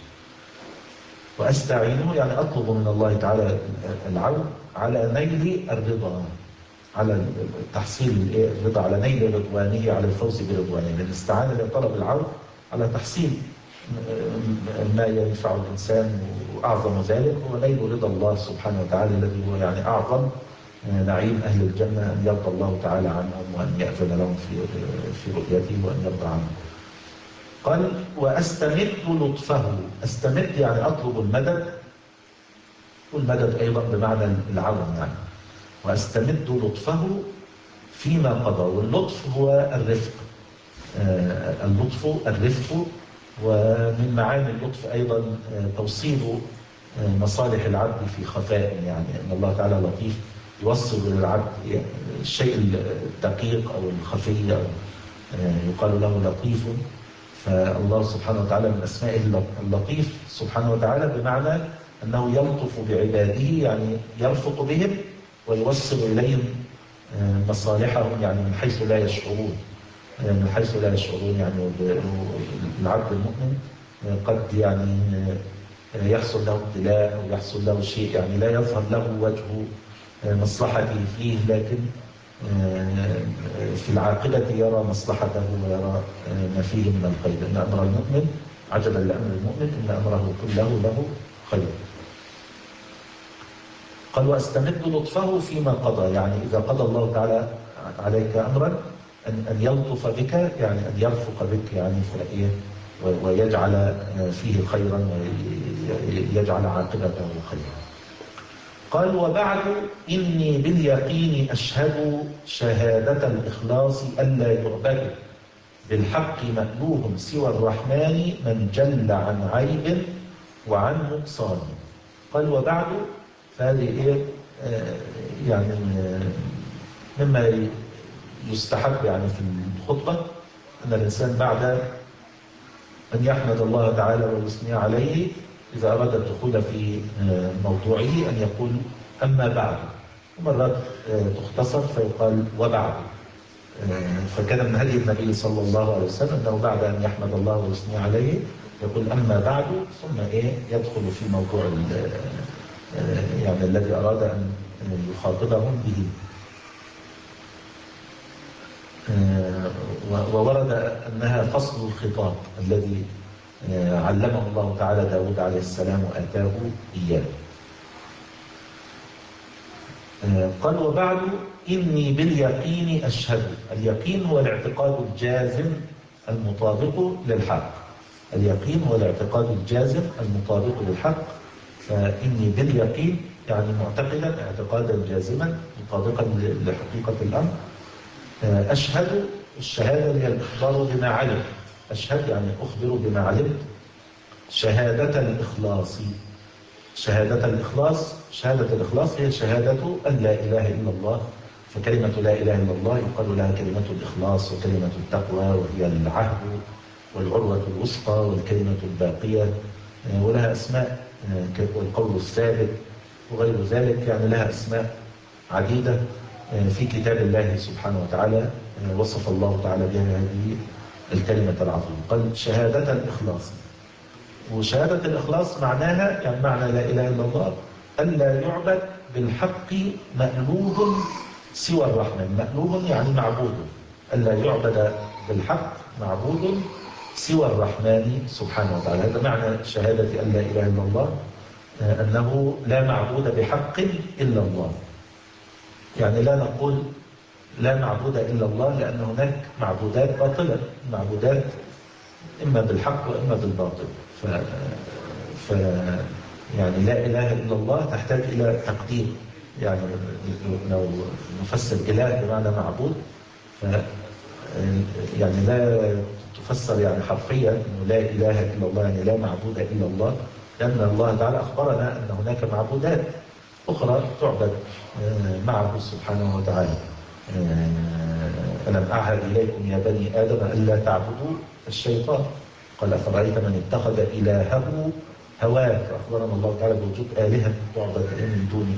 وأستعينه يعني أطلب من الله تعالى العون على نيل الرضا، على تحصيل الرضا، على نيل رضوانه، على الفوز برضوانه. الاستعانة لطلب العون على تحصيل ما ينفع الإنسان، وأعظم ذلك هو نيل رضا الله سبحانه وتعالى الذي هو يعني أعظم نعيم أهل الجنة، أن يرضى الله تعالى عنهم وأن يأذن لهم في في رؤيته وأن يرضى عنهم. قال وأستمد لطفه، أستمد يعني أطلب المدد، والمدد أيضا بمعنى العون يعني. وأستمد لطفه فيما قضى، واللطف هو الرفق، آه اللطف الرفق، ومن معاني اللطف أيضا آه توصيل آه مصالح العبد في خفاء، يعني أن الله تعالى لطيف يوصل للعبد يعني الشيء الدقيق أو الخفي أو آه يقال له لطيف. فالله سبحانه وتعالى من أسمائه اللطيف سبحانه وتعالى بمعنى أنه يلطف بعباده، يعني يرفق بهم ويوصل إليهم مصالحهم يعني من حيث لا يشعرون، من حيث لا يشعرون يعني العبد المؤمن قد يعني يحصل له ابتلاء أو يحصل له شيء يعني لا يظهر له وجه مصلحته فيه، لكن في العاقبة يرى مصلحته ويرى ما فيه من الخير. إن أمر المؤمن عجبا لأمر المؤمن إن أمره كله له خير. قال وأستمد لطفه فيما قضى، يعني إذا قضى الله تعالى عليك أمرا أن أن يلطف بك، يعني أن يرفق بك يعني فإيه ويجعل فيه خيرا ويجعل عاقبته خيرا. قال وبعد إني باليقين أشهد شهادة الإخلاص ألا يعبد بالحق مألوه سوى الرحمن من جل عن عيب وعن نقصان. قال وبعد، فهذه إيه آه يعني مما يستحب يعني في الخطبة أن الإنسان بعد أن يحمد الله تعالى ويثني عليه إذا أراد الدخول في موضوعه أن يقول أما بعد، ومرات تختصر فيقال وبعد. فكان من هدي النبي صلى الله عليه وسلم أنه بعد أن يحمد الله ويثني عليه يقول أما بعد، ثم إيه يدخل في موضوع يعني الذي أراد أن يخاطبهم به. وورد أنها فصل الخطاب الذي علمه الله تعالى داود عليه السلام وآتاه إياه. قال وبعد إني باليقين أشهد. اليقين هو الاعتقاد الجازم المطابق للحق. اليقين هو الاعتقاد الجازم المطابق للحق. فإني باليقين يعني معتقدا اعتقادا جازما مطابقا لحقيقة الأمر. أشهد، الشهادة هي الإخبار بما علم. أشهد يعني أخبر بما علمت. شهادة الإخلاص. شهادة الإخلاص شهادة الإخلاص هي شهادة أن لا إله إلا الله. فكلمة لا إله إلا الله يقال لها كلمة الإخلاص وكلمة التقوى، وهي العهد والعروة الوثقى والكلمة الباقية، ولها أسماء والقول الثابت وغير ذلك، يعني لها أسماء عديدة في كتاب الله سبحانه وتعالى وصف الله تعالى بها هذه الكلمة العظيمة. قال شهادة الإخلاص. وشهادة الإخلاص معناها يعني معنى لا إله إلا الله ألا يعبد بالحق مألوه سوى الرحمن. مألوه يعني معبود، ألا يعبد بالحق معبود سوى الرحمن سبحانه وتعالى. هذا معنى شهادة أن لا إله إلا الله، أنه لا معبود بحق إلا الله. يعني لا نقول لا معبود إلا الله لأن هناك معبودات باطلة، معبودات إما بالحق وإما بالباطل. ف... ف يعني لا إله إلا الله تحتاج إلى تقدير. يعني لو نفسر إله بمعنى معبود، ف يعني لا تفسر يعني حرفيا إنه لا إله إلا الله يعني لا معبود إلا الله، لأن الله تعالى أخبرنا أن هناك معبودات أخرى تعبد معه سبحانه وتعالى. ألم أعهد إليكم يا بني آدم ألا تعبدوا الشيطان. قال أفرأيت من اتخذ إلهه هواه. فأخبرنا الله تعالى بوجود آلهة تعبد من دونه.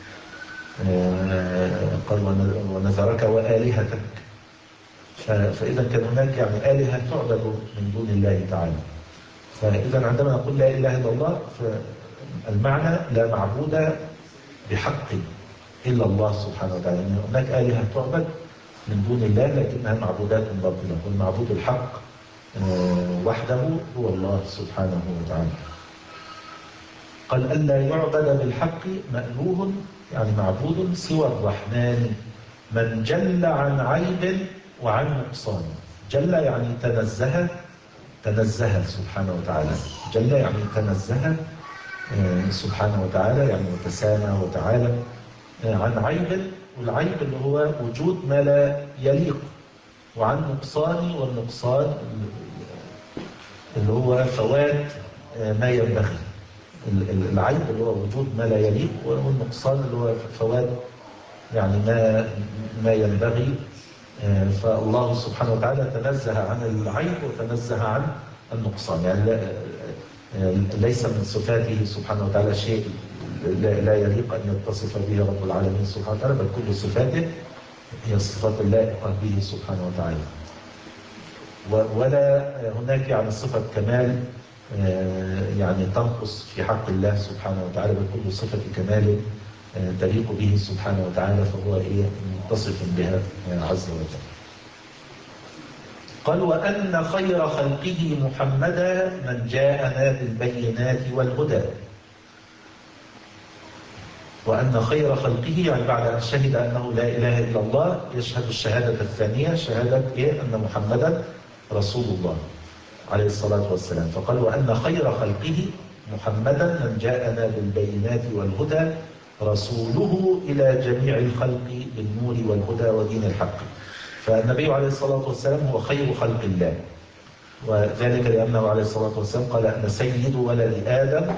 قال ونذرك وآلهتك. فإذا كان هناك يعني آلهة تعبد من دون الله تعالى. فإذا عندما نقول لا إله إلا الله فالمعنى لا معبود بحق إلا الله سبحانه وتعالى. يعني هناك آلهة تعبد من دون الله لكنها معبودات باطلة، والمعبود الحق وحده هو الله سبحانه وتعالى. قال ألا يعبد بالحق مألوه يعني معبود سوى الرحمن من جل عن عيب وعن نقصان. جل يعني تنزه، تنزه سبحانه وتعالى. جل يعني تنزه سبحانه وتعالى يعني وتسامى وتعالى عن عيب، والعيب اللي هو وجود ما لا يليق، وعن نقصان، والنقصان اللي هو فوات ما ينبغي. العيب اللي هو وجود ما لا يليق، والنقصان اللي هو فوات يعني ما ما ينبغي. فالله سبحانه وتعالى تنزه عن العيب وتنزه عن النقصان. يعني ليس من صفاته سبحانه وتعالى شيء لا يليق أن يتصف به رب العالمين سبحانه وتعالى، بل كل صفاته هي الصفات اللائقة به سبحانه وتعالى. ولا هناك يعني صفة كمال يعني تنقص في حق الله سبحانه وتعالى، بل كل صفة كمال تليق به سبحانه وتعالى، فهو إيه متصف بها عز وجل. قال وأن خير خلقه محمدا من جاءنا بالبينات والهدى. وأن خير خلقه يعني بعد أن شهد أنه لا إله إلا الله يشهد الشهادة الثانية، شهادة إيه؟ أن محمدا رسول الله عليه الصلاة والسلام. فقال وأن خير خلقه محمدا من جاءنا بالبينات والهدى رسوله إلى جميع الخلق بالنور والهدى ودين الحق. فالنبي عليه الصلاة والسلام هو خير خلق الله، وذلك لأنه عليه الصلاة والسلام قال أنا سيد ولد آدم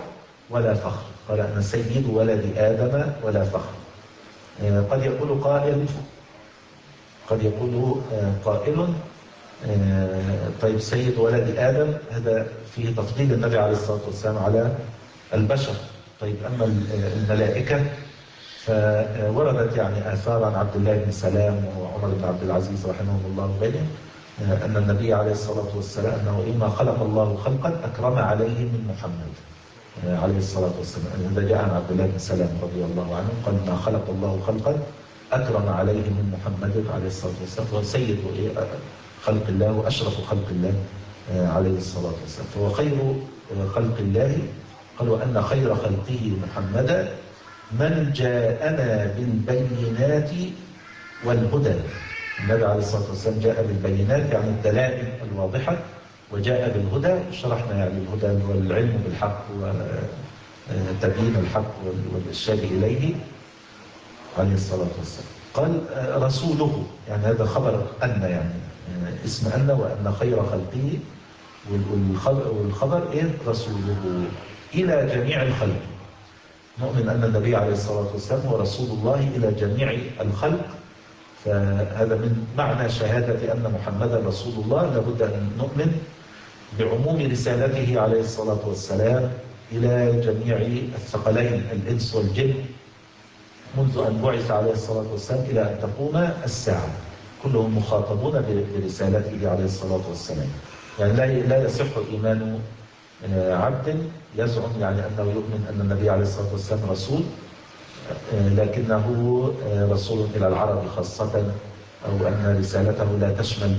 ولا فخر. قال أنا سيد ولد آدم ولا فخر. قد يقول قائل قد يقول قائل طيب سيد ولد آدم هذا فيه تفضيل النبي عليه الصلاة والسلام على البشر. طيب أما الملائكة فوردت يعني آثار عن عبد الله بن سلام وعمر بن عبد العزيز رحمهم الله وغيرهم أن النبي عليه الصلاة والسلام أنه إما خلق الله خلقا أكرم عليه من محمد عليه الصلاة والسلام. هذا جاء عن عبد الله بن سلام رضي الله عنه قال ما خلق الله خلقا أكرم عليه من محمد عليه الصلاة والسلام، فهو سيد خلق الله وأشرف خلق الله عليه الصلاة والسلام، فهو خير خلق الله. قال وأن خير خلقه محمدا من جاءنا بالبينات والهدى. النبي عليه الصلاة والسلام جاء بالبينات يعني الدلائل الواضحة، وجاء بالهدى شرحنا يعني الهدى هو العلم بالحق وتبيين الحق والإرشاد إليه عليه الصلاة والسلام. قال رسوله يعني هذا خبر أن يعني اسم أن وأن خير خلقه، والخبر إيه رسوله إلى جميع الخلق. نؤمن أن النبي عليه الصلاة والسلام هو رسول الله إلى جميع الخلق، فهذا من معنى شهادة أن محمدا رسول الله. لابد أن نؤمن بعموم رسالته عليه الصلاة والسلام إلى جميع الثقلين الإنس والجن منذ أن بعث عليه الصلاة والسلام إلى أن تقوم الساعة، كلهم مخاطبون برسالته عليه الصلاة والسلام. يعني لا لا يصح إيمان عبد يزعم يعني أنه يؤمن أن النبي عليه الصلاة والسلام رسول لكنه رسول إلى العرب خاصة، أو أن رسالته لا تشمل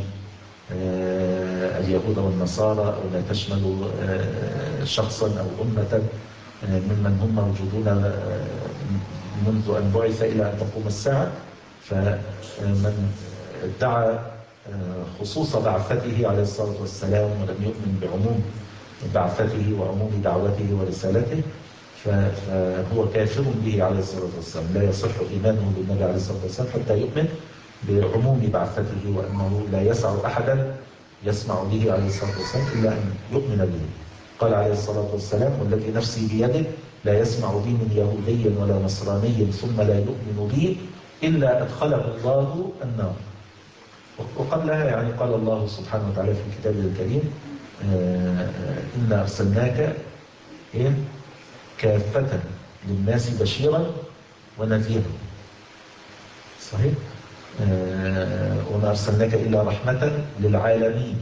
اليهود والنصارى، أو لا تشمل شخصا أو أمة ممن هم موجودون منذ أن بعث إلى أن تقوم الساعة. فمن ادعى خصوص بعثته عليه الصلاة والسلام ولم يؤمن بعموم بعثته وعموم دعوته ورسالته فهو كافر به عليه الصلاة والسلام. لا يصح إيمانه بالنبي عليه الصلاة والسلام حتى يؤمن بعموم بعثته، وأنه لا يسع أحدا يسمع به عليه الصلاة والسلام إلا أن يؤمن به. قال عليه الصلاة والسلام والذي نفسي بيده لا يسمع بي من يهودي ولا نصراني ثم لا يؤمن بي إلا أدخله الله النار. وقبلها يعني قال الله سبحانه وتعالى في كتابه الكريم إنا أرسلناك إيه؟ كافة للناس بشيرا ونذيرا. صحيح؟ وما أرسلناك إلا رحمة للعالمين.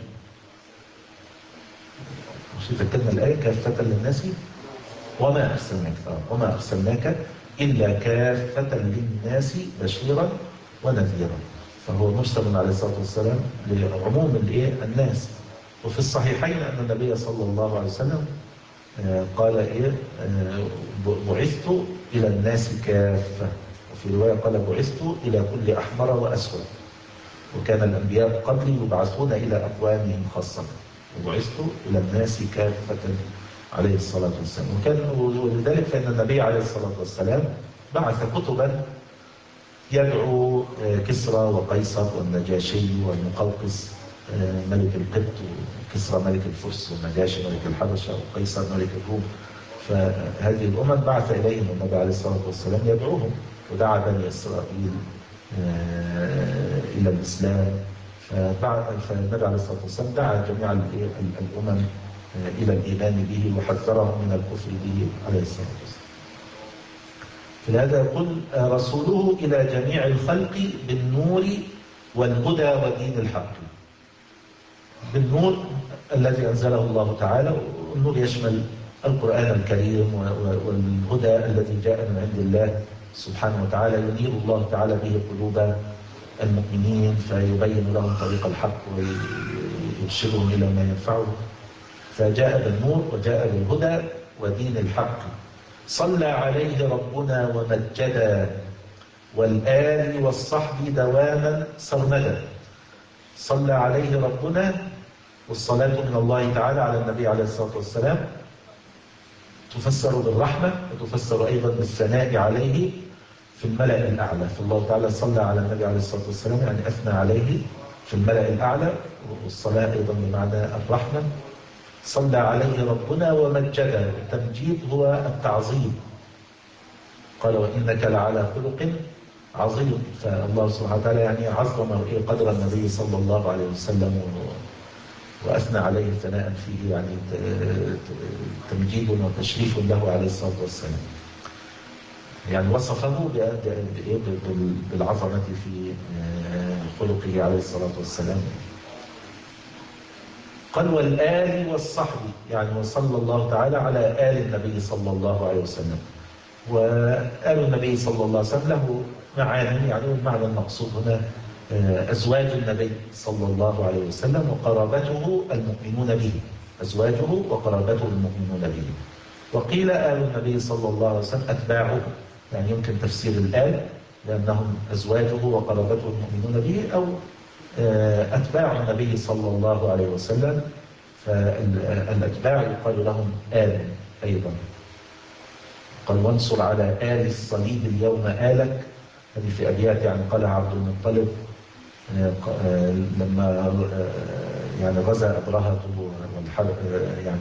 مش تذكرنا الآية كافة للناس وما أرسلناك وما أرسلناك إلا كافة للناس بشيرا ونذيرا، فهو مرسل عليه الصلاة والسلام لعموم الناس. وفي الصحيحين أن النبي صلى الله عليه وسلم قال إيه بعثت إلى الناس كافة، وفي رواية قال بعثت إلى كل أحمر وأسود، وكان الأنبياء قبلي يبعثون إلى أقوامهم خاصة، وبعثت إلى الناس كافة عليه الصلاة والسلام. وكان ولذلك فإن النبي عليه الصلاة والسلام بعث كتبا يدعو كسرى وقيصر والنجاشي والمقوقس ملك القبط، وكسرى ملك الفرس، والنجاشي ملك الحبشة، وقيصر ملك الروم. فهذه الأمم بعث إليهم النبي عليه الصلاة والسلام يدعوهم، ودعا بني إسرائيل إلى الإسلام. فالنبي عليه الصلاة والسلام دعا جميع الأمم إلى الإيمان به وحذرهم من الكفر به عليه الصلاة والسلام. فلهذا يقول رسوله إلى جميع الخلق بالنور والهدى ودين الحق. بالنور الذي أنزله الله تعالى، والنور يشمل القرآن الكريم، والهدى الذي جاء من عند الله سبحانه وتعالى ينير الله تعالى به قلوب المؤمنين فيبين لهم طريق الحق ويرشدهم إلى ما ينفعهم. فجاء بالنور وجاء بالهدى ودين الحق. صلى عليه ربنا ومجدا والآل والصحب دواما سرمدا. صلى عليه ربنا، والصلاة من الله تعالى على النبي عليه الصلاة والسلام تفسر بالرحمة وتفسر أيضا بالثناء عليه في الملأ الأعلى. فالله تعالى صلى على النبي عليه الصلاة والسلام يعني أثنى عليه في الملأ الأعلى، والصلاة أيضا بمعنى الرحمة. صلى عليه ربنا ومجده. التمجيد هو التعظيم. قال وإنك لعلى خلق عظيم. فالله سبحانه وتعالى يعني عظم قدر النبي صلى الله عليه وسلم وأثنى عليه ثناء فيه، يعني تمجيد وتشريف له عليه الصلاة والسلام. يعني وصفه بالعظمة في خلقه عليه الصلاة والسلام. قال والآل والصحب، يعني وصلى الله تعالى على آل النبي صلى الله عليه وسلم. وآل النبي صلى الله عليه وسلم له معاني، يعني المعنى المقصود هنا أزواج النبي صلى الله عليه وسلم وقرابته المؤمنون به، أزواجه وقرابته المؤمنون به. وقيل آل النبي صلى الله عليه وسلم أتباعه، يعني يمكن تفسير الآل لأنهم أزواجه وقرابته المؤمنون به، أو أتباع النبي صلى الله عليه وسلم، فالأتباع يقال لهم آل أيضا. قال وانصر على آل الصليب اليوم آلك، هذه في أبيات يعني قالها عبد المطلب لما يعني غزا أبرهة يعني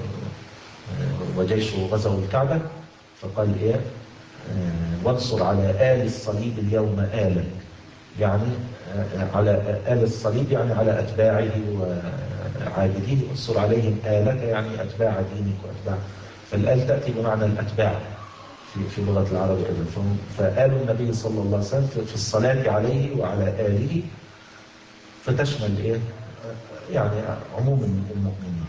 وجيشه غزوا الكعبة، فقال إيه وانصر على آل الصليب اليوم آلك، يعني على آل الصليب يعني على أتباعه وعابديه، انصر عليهم آلك يعني أتباع دينك وأتباع. فالآل تأتي بمعنى الأتباع في في لغة العرب أيضا. فآل النبي صلى الله عليه وسلم في الصلاة عليه وعلى آله فتشمل إيه؟ يعني عموم المؤمنين.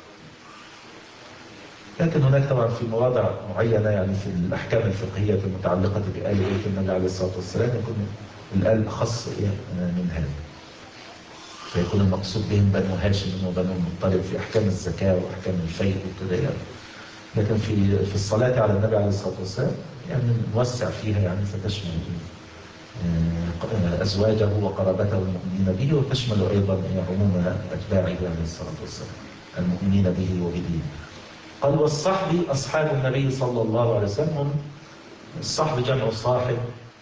لكن هناك طبعا في مواضع معينة، يعني في الأحكام الفقهية المتعلقة بآل بيت النبي عليه الصلاة والسلام يكون الآل أخص إيه من هذا، فيكون المقصود بهم بنو هاشم وبنو المطلب في أحكام الزكاة وأحكام الفيء وكذا يعني. لكن في في الصلاة على النبي عليه الصلاة والسلام يعني نوسع فيها، يعني فتشمل أزواجه وقرابته المؤمنين به، وتشمل أيضا عموم أتباعه عليه الصلاة والسلام المؤمنين به وبدينه. قال والصحب أصحاب النبي صلى الله عليه وسلم، هم الصحب جمع صاحب،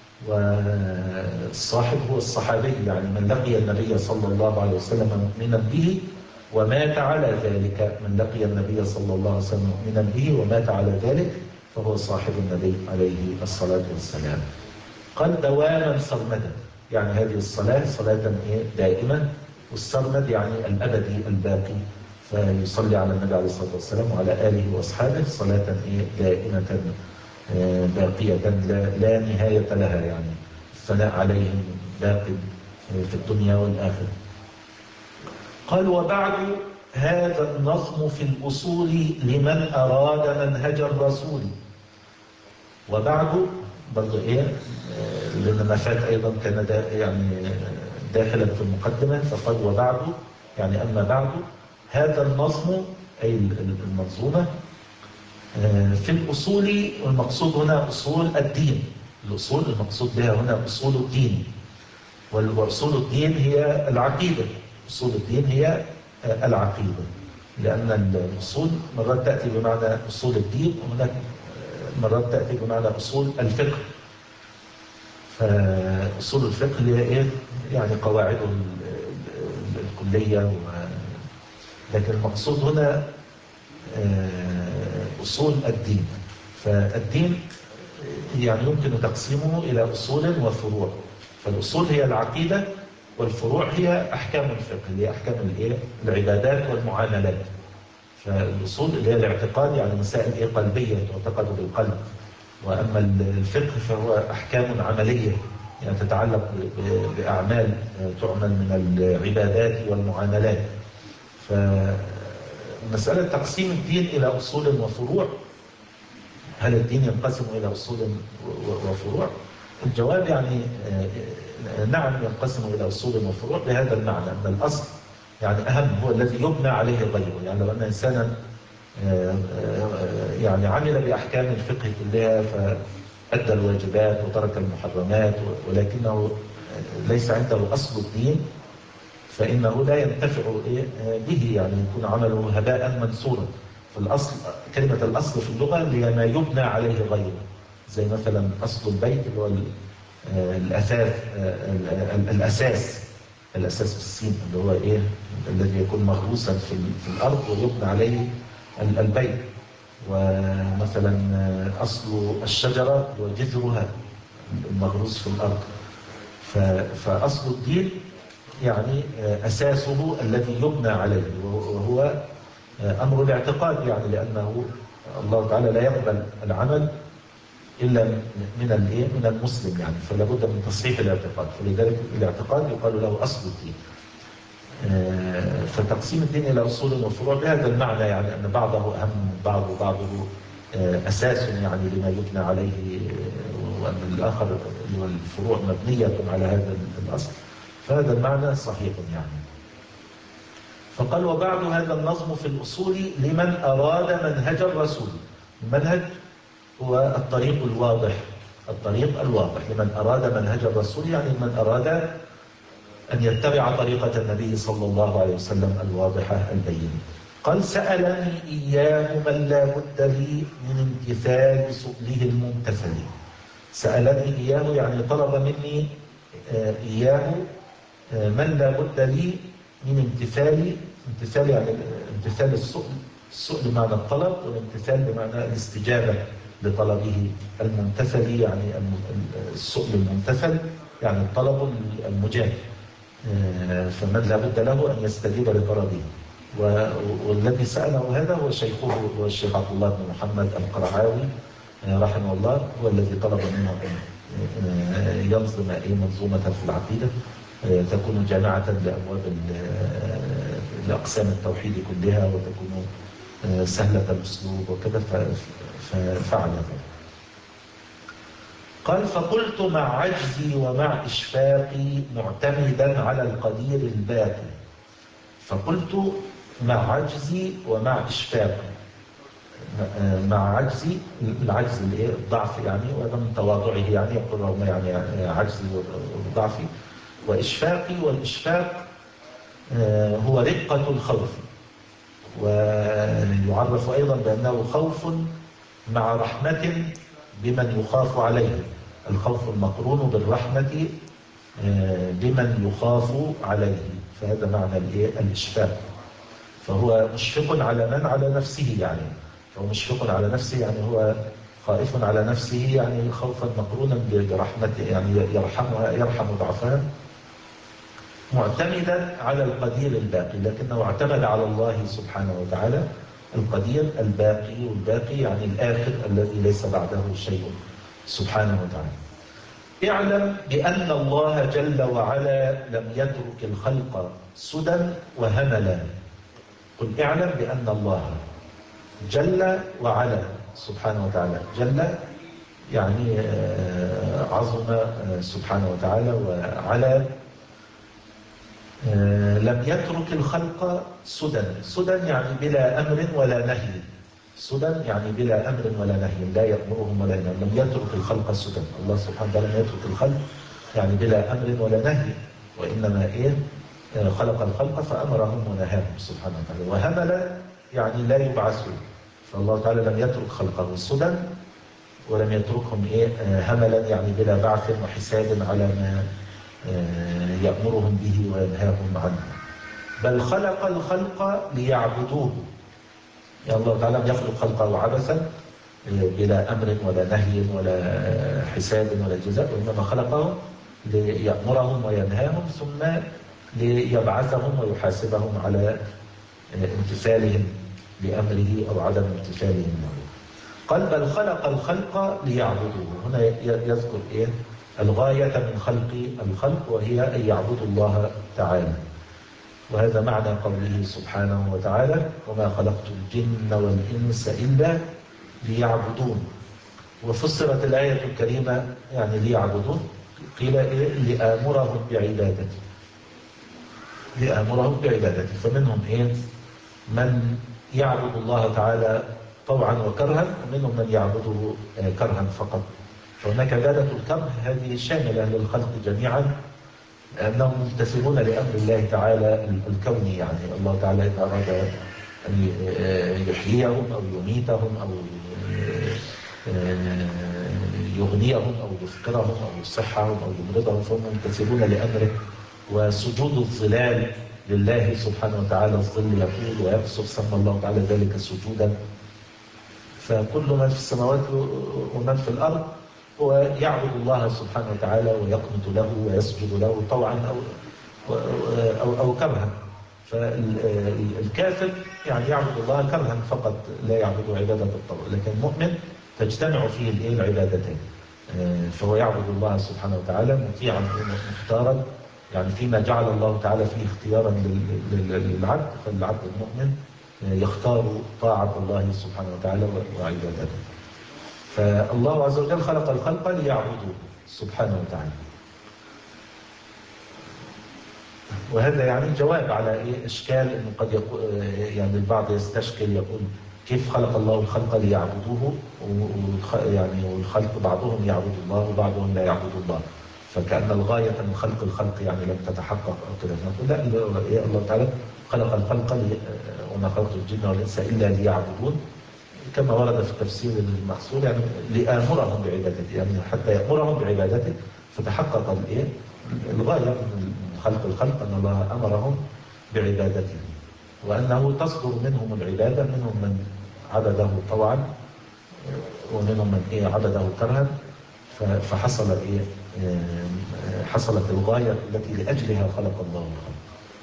والصاحب هو الصحابي، يعني من لقي النبي صلى الله عليه وسلم مؤمنا به ومات على ذلك. من لقي النبي صلى الله عليه وسلم مؤمنا به ومات على ذلك فهو صاحب النبي عليه الصلاة والسلام. قال دواما سرمدا، يعني هذه الصلاة صلاة دائمة، والسرمد يعني الأبدي الباقي، فيصلي على النبي عليه الصلاة والسلام وعلى آله وأصحابه صلاة دائمة باقية لا نهاية لها، يعني الثناء عليهم باق في الدنيا والآخرة. قال وبعد هذا النظم في الأصول لمن أراد منهج الرسول. وبعد برضو إيه لأن ما فات أيضا كان دا يعني داخلا في المقدمة، فقال وبعد يعني أما بعد هذا النظم أي المنظومة في الأصول، والمقصود هنا أصول الدين. الأصول المقصود بها هنا أصول الدين، وأصول الدين هي العقيدة. أصول الدين هي العقيدة، لأن الأصول مرات تأتي بمعنى أصول الدين، وهناك مرات تأتي بمعنى أصول الفقه. فأصول الفقه هي إيه؟ يعني قواعد الكلية و... لكن المقصود هنا أصول الدين. فالدين يعني يمكن تقسيمه إلى أصول وفروع. فالأصول هي العقيدة، والفروع هي أحكام الفقه، هي أحكام الإيه؟ العبادات والمعاملات. فالأصول اللي هي الاعتقاد، يعني مسائل إيه قلبية تعتقد بالقلب، وأما الفقه فهو أحكام عملية يعني تتعلق بأعمال تعمل من العبادات والمعاملات. فمسألة تقسيم الدين إلى أصول وفروع، هل الدين ينقسم إلى أصول وفروع؟ الجواب يعني نعم ينقسم إلى أصول وفروع بهذا المعنى، أن الأصل يعني أهم هو الذي يبنى عليه غيره. يعني لو أن إنسانا يعني عمل بأحكام الفقه كلها فأدى الواجبات وترك المحرمات، ولكنه ليس عنده أصل الدين، فإنه لا ينتفع به، يعني يكون عمله هباء منثورا. فالأصل كلمة الأصل في اللغة هي ما يبنى عليه غيره، زي مثلا أصل البيت اللي هو الأساس الأساس الأساس بالسين اللي هو إيه الذي يكون مغروسا في في الأرض ويبنى عليه البيت. ومثلا أصل الشجرة وجذرها المغروس في الأرض. فأصل الدين يعني أساسه الذي يبنى عليه، وهو أمر الاعتقاد، يعني لأنه الله تعالى لا يقبل العمل إلا من الإيه من المسلم، يعني فلا بد من تصحيح الاعتقاد. فلذلك الاعتقاد يقال له أصل الدين. فتقسيم الدين إلى أصول وفروع بهذا المعنى، يعني أن بعضه أهم من بعض وبعضه أساس يعني لما يبنى عليه، وأن الآخر الفروع مبنية على هذا الأصل. فهذا المعنى صحيح يعني. فقال: وبعد هذا النظم في الأصول لمن أراد منهج الرسول. المنهج هو الطريق الواضح، الطريق الواضح لمن أراد منهج الرسول، يعني من أراد أن يتبع طريقة النبي صلى الله عليه وسلم الواضحة البينة. قال: سألني إياه من لا بد لي من امتثال سؤله الممتثل. سألني إياه يعني طلب مني إياه من لا بد لي من امتثال. امتثال يعني امتثال السؤل، السؤل بمعنى الطلب، والامتثال بمعنى الاستجابة لطلبه. الممتثل يعني السؤل الممتثل يعني الطلب المجاب، فمن لا بد له أن يستجيب لطلبه. والذي سأله هذا هو شيخه، هو الشيخ عبد الله بن محمد القرعاوي رحمه الله، هو الذي طلب منه أن ينظم منظومة في العقيدة تكون جامعة لأبواب لأقسام التوحيد كلها، وتكون سهلة الأسلوب وكذا، ففعل ذلك. قال: فقلت مع عجزي ومع إشفاقي معتمدا على القدير الباقي. فقلت مع عجزي ومع إشفاقي. مع عجزي، العجز الايه الضعف يعني، ومن تواضعه يعني يقول لهم يعني عجزي وضعفي. وإشفاقي، والإشفاق هو رقة الخوف، ويعرف أيضا بأنه خوف مع رحمة بمن يخاف عليه. الخوف المقرون بالرحمة بمن يخاف عليه، فهذا معنى الايه الإشفاق. فهو مشفق على من؟ على نفسه يعني. فهو مشفق على نفسه يعني هو خائف على نفسه، يعني خوفا مقرونا برحمته، يعني يرحمها يرحم ضعفها. معتمدا على القدير الباقي، لكنه اعتمد على الله سبحانه وتعالى القدير الباقي، والباقي يعني الآخر الذي ليس بعده شيء سبحانه وتعالى. اعلم بأن الله جل وعلا لم يترك الخلق سدى وهملا. قل اعلم بأن الله جل وعلا سبحانه وتعالى، جل يعني عظم سبحانه وتعالى، وعلى لم يترك الخلق سدى. سدى يعني بلا أمر ولا نهي. سدى يعني بلا أمر ولا نهي، لا يأمرهم ولا ينهى. لم يترك الخلق سدى، الله سبحانه وتعالى لم يترك الخلق يعني بلا أمر ولا نهي، وإنما إيه خلق الخلق فأمرهم ونهاهم سبحانه وتعالى. وهملا يعني لا يبعثون، فالله تعالى لم يترك خلقه سدى ولم يتركهم إيه هملا يعني بلا بعث وحساب على ما يأمرهم به وينهاهم عنه. بل خلق الخلق ليعبدوه، يعني الله تعالى لم يخلق خلقه عبثا بلا أمر ولا نهي ولا حساب ولا جزاء، وإنما خلقهم ليأمرهم وينهاهم، ثم ليبعثهم ويحاسبهم على امتثالهم لأمره أو عدم امتثالهم له. قال: بل خلق الخلق ليعبدوه. هنا يذكر إيه الغاية من خلق الخلق، وهي أن يعبدوا الله تعالى. وهذا معنى قوله سبحانه وتعالى: وما خلقت الجن والإنس إلا ليعبدون. وفسرت الآية الكريمة يعني ليعبدون، قيل إيه لآمرهم بعبادته، لآمرهم بعبادته. فمنهم إيه من يعبد الله تعالى طوعا وكرها، ومنهم من يعبده كرها فقط. فهناك عبادة الكره هذه شاملة للخلق جميعا، أنهم ممتثلون لأمر الله تعالى الكوني. يعني الله تعالى إذا أراد أن يحييهم أو يميتهم أو يغنيهم أو يفقرهم أو يصحهم أو يمرضهم، فهم ممتثلون لأمره وسجود الظلال لله سبحانه وتعالى، الظل يطول ويقصر، سمى الله تعالى ذلك سجودا. فكل من في السماوات ومن في الأرض هو يعبد الله سبحانه وتعالى ويقنط له ويسجد له طوعا أو أو, أو كرها. فالكافر يعني يعبد الله كرها فقط، لا يعبد عبادة الطوع، لكن المؤمن تجتمع فيه العبادتين. فهو يعبد الله سبحانه وتعالى مطيعا مختارا، يعني فيما جعل الله تعالى فيه اختيارا للعبد، فالعبد المؤمن يختار طاعة الله سبحانه وتعالى وعبادته. فالله عز وجل خلق الخلق ليعبدوه سبحانه وتعالى. وهذا يعني جواب على إيه إشكال إنه قد يقول يعني البعض يستشكل يقول كيف خلق الله الخلق ليعبدوه، يعني والخلق بعضهم يعبد الله وبعضهم لا يعبد الله، فكأن الغاية من خلق الخلق يعني لم تتحقق أو كده. نقول لا، الله تعالى خلق الخلق وما خلقت الجن والإنس إلا ليعبدون، كما ورد في تفسير المقصود يعني لآمرهم بعبادته، يعني حتى يأمرهم بعبادته، فتحقق الإيه الغاية من خلق الخلق أن الله أمرهم بعبادته، وأنه تصدر منهم العبادة، منهم من عبده طوعا ومنهم من إيه عبده كرها، فحصل إيه حصلت الغاية التي لأجلها خلق الله الخلق.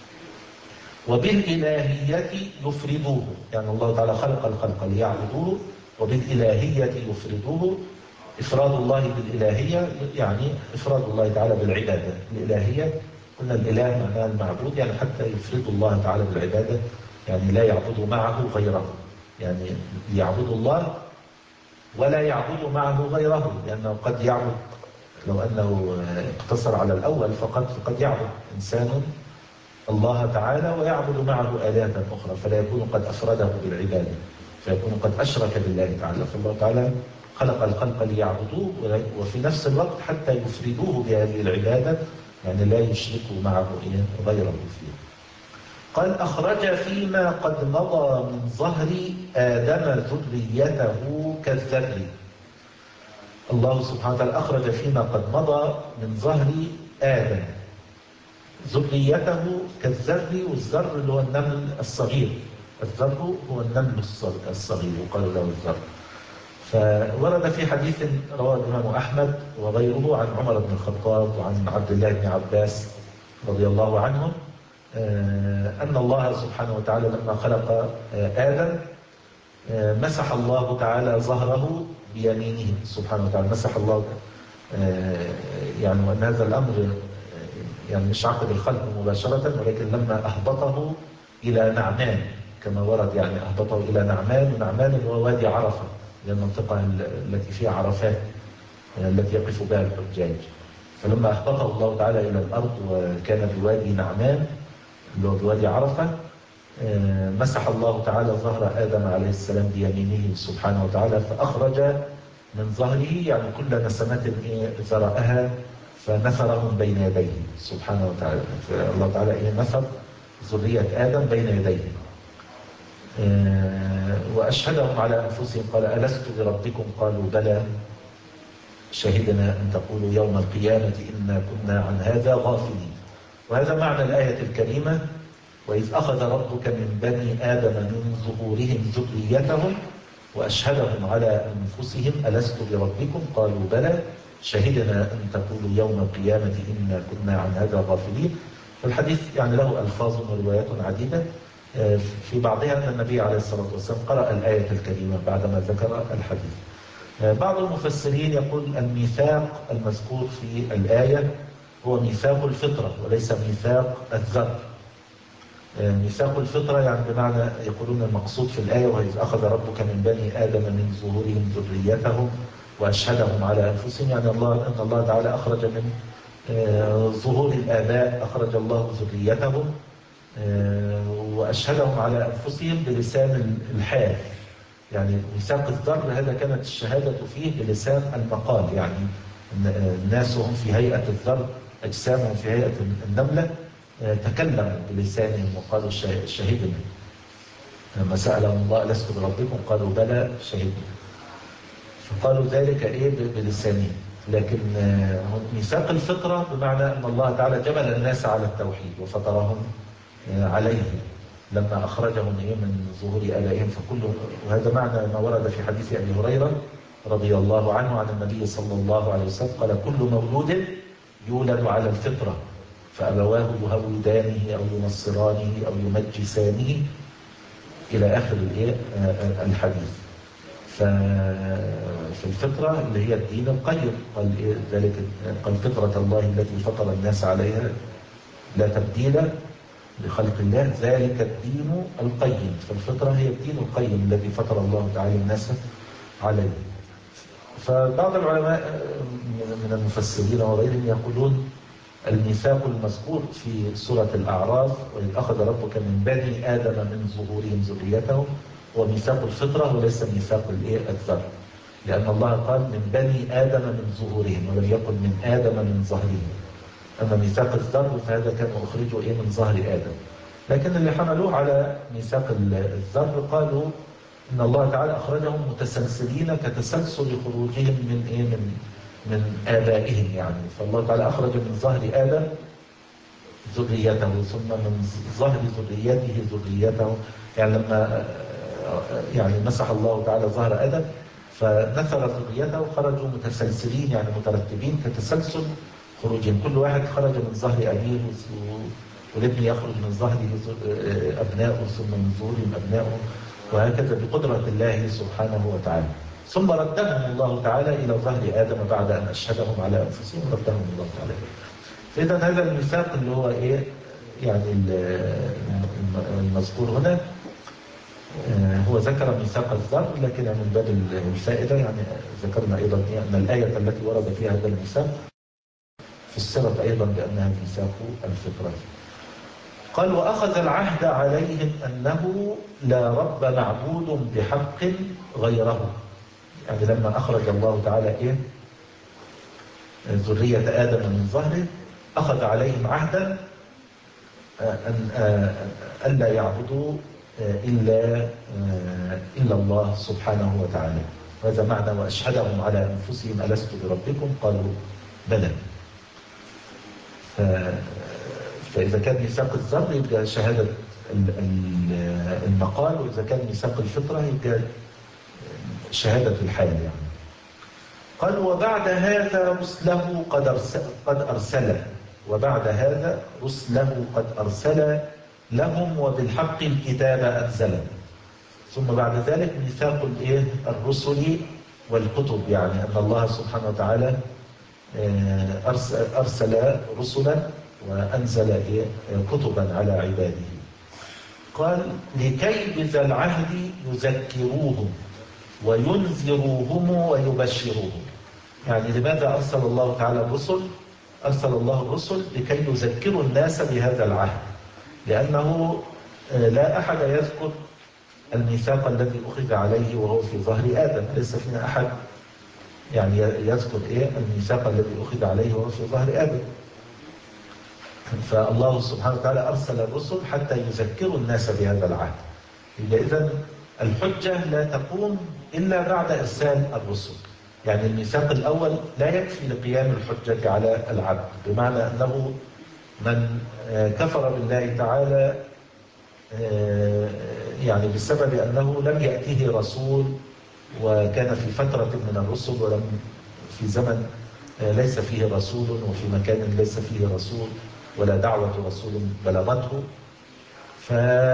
وبالإلهية يفردوه، يعني الله تعالى خلق الخلق ليعبدوه، وبالإلهية يفردوه. إفراد الله بالإلهية يعني إفراد الله تعالى بالعبادة. الإلهية قلنا الإله معناه المعبود، يعني حتى يفرد الله تعالى بالعبادة، يعني لا يعبد معه غيره، يعني يعبد الله ولا يعبد معه غيره، لأنه قد يعبد لو أنه اقتصر على الأول فقط، فقد يعبد إنسان الله تعالى ويعبد معه آلهة أخرى، فلا يكون قد أفرده بالعبادة، فيكون قد أشرك بالله تعالى. فالله تعالى خلق الخلق ليعبدوه، وفي نفس الوقت حتى يفردوه بهذه العبادة، يعني لا يشركوا معه غيره فيه. قال أخرج فيما قد مضى من ظهر آدم ذريته كالذر. الله سبحانه وتعالى أخرج فيما قد مضى من ظهر آدم ذريته كالذر، والذر اللي هو النمل الصغير، الذر هو النمل الصغير وقالوا له الذر. فورد في حديث رواه الإمام أحمد وغيره عن عمر بن الخطاب وعن عبد الله بن عباس رضي الله عنهم أن الله سبحانه وتعالى لما خلق آدم مسح الله تعالى ظهره بيمينه سبحانه وتعالى، مسح الله يعني، وأن هذا الأمر يعني مش عقد الخلق مباشرة، ولكن لما أهبطه إلى نعمان كما ورد، يعني أهبطه إلى نعمان، ونعمان اللي هو وادي عرفة، هي المنطقة التي فيها عرفات التي يقف بها الحجاج. فلما أهبطه الله تعالى إلى الأرض وكان بوادي نعمان اللي هو بوادي عرفة، مسح الله تعالى ظهر آدم عليه السلام بيمينه سبحانه وتعالى، فأخرج من ظهره يعني كل نسمة ذرأها فنثرهم بين يديه سبحانه وتعالى. فالله تعالى إيه نثر ذرية آدم بين يديه. وأشهدهم على أنفسهم قال ألست بربكم قالوا بلى شهدنا أن تقولوا يوم القيامة إنا كنا عن هذا غافلين. وهذا معنى الآية الكريمة: وإذ أخذ ربك من بني آدم من ظهورهم ذريتهم وأشهدهم على أنفسهم ألست بربكم قالوا بلى شهدنا أن تقولوا يوم القيامة إنا كنا عن هذا غافلين. فالحديث يعني له ألفاظ وروايات عديدة، في بعضها أن النبي عليه الصلاة والسلام قرأ الآية الكريمة بعدما ذكر الحديث. بعض المفسرين يقول الميثاق المذكور في الآية هو ميثاق الفطرة وليس ميثاق الذر. ميثاق الفطرة يعني بمعنى يقولون المقصود في الآية وإذ أخذ ربك من بني آدم من ظهورهم ذريتهم وأشهدهم على أنفسهم، يعني الله أن الله تعالى أخرج من ظهور الآباء، أخرج الله ذريتهم وأشهدهم على أنفسهم بلسان الحال. يعني ميثاق الذر هذا كانت الشهادة فيه بلسان المقال، يعني الناس هم في هيئة الذر أجسامهم في هيئة النملة تكلموا بلسانهم وقالوا شهدنا. لما سألهم الله ألست بربكم قالوا بلى شهدنا، فقالوا ذلك إيه بلسانهم. لكن ميثاق الفطرة بمعنى أن الله تعالى جبل الناس على التوحيد وفطرهم عليه لما أخرجهم من ظهور آبائهم فكله. وهذا معنى ما ورد في حديث أبي هريرة رضي الله عنه عن النبي صلى الله عليه وسلم قال: كل مولود يولد على الفطرة فأبواه يهودانه أو ينصرانه أو يمجسانه إلى آخر الحديث. ففي الفطرة اللي هي الدين القيم قال ذلك قال: فطرة الله التي فطر الناس عليها لا تبديل لخلق الله ذلك الدين القيم. فالفطرة هي الدين القيم الذي فطر الله تعالى الناس عليه. فبعض العلماء من المفسرين وغيرهم يقولون الميثاق المذكور في سورة الأعراف: وإذ أخذ ربك من بني آدم من ظهورهم ذريتهم، هو ميثاق الفطرة وليس ميثاق الذر، لأن الله قال من بني آدم من ظهورهم ولم يقل من آدم من ظهرهم. أما ميثاق الذر فهذا كان أخرجوا إيه من ظهر آدم. لكن اللي حملوه على ميثاق الذر قالوا إن الله تعالى أخرجهم متسلسلين كتسلسل خروجهم من إيه من من آبائهم يعني. فالله تعالى أخرج من ظهر آدم ذريته ثم من ظهر ذريته ذريته، يعني لما يعني مسح الله تعالى ظهر آدم فنثر ذريته خرجوا متسلسلين يعني مترتبين كتسلسل خروجهم. كل واحد خرج من ظهر أبيه والابن يخرج من ظهره أبناؤه ثم من ظهورهم أبناؤه، وهكذا بقدرة الله سبحانه وتعالى. ثم ردهم الله تعالى إلى ظهر آدم بعد أن أشهدهم على أنفسهم ردهم الله تعالى. فإذا هذا الميثاق اللي هو إيه يعني المذكور هنا هو ذكر ميثاق الذر، لكن من باب الفائدة يعني ذكرنا أيضا أن الآية التي ورد فيها هذا الميثاق فسرت أيضا بأنها ميثاق الفطرة. قال: وأخذ العهد عليهم أنه لا رب معبود بحق غيره. يعني لما أخرج الله تعالى إيه ذرية آدم من ظهره أخذ عليهم عهدا أن ألا يعبدوا إلا إلا الله سبحانه وتعالى. هذا معنى وأشهدهم على أنفسهم ألست بربكم قالوا بلى. فإذا كان ميثاق الذر يبقى شهادة المقال، وإذا كان ميثاق الفطرة يبقى شهادة الحال يعني. قال: وبعد هذا رسله قد أرسل, قد أرسل وبعد هذا رسله قد أرسل لهم وبالحق الكتاب أنزل. ثم بعد ذلك ميثاق الإيه الرسل والكتب، يعني أن الله سبحانه وتعالى أرسل رسلا وأنزل إيه كتبا على عباده. قال: لكي بذا العهد يذكروهم وينذروهم ويبشروهم. يعني لماذا أرسل الله تعالى الرسل؟ أرسل الله الرسل لكي يذكروا الناس بهذا العهد، لأنه لا أحد يذكر الميثاق الذي أخذ عليه وهو في ظهر آدم. ليس فينا أحد يعني يذكر إيه الميثاق الذي أخذ عليه وهو في ظهر آدم. فالله سبحانه وتعالى أرسل الرسل حتى يذكروا الناس بهذا العهد. إذن الحجة لا تقوم إلا بعد إرسال الرسل. يعني الميثاق الأول لا يكفي لقيام الحجة على العبد، بمعنى أنه من كفر بالله تعالى يعني بسبب أنه لم يأته رسول وكان في فترة من الرسل ولم في زمن ليس فيه رسول وفي مكان ليس فيه رسول ولا دعوة رسول بلغته، ف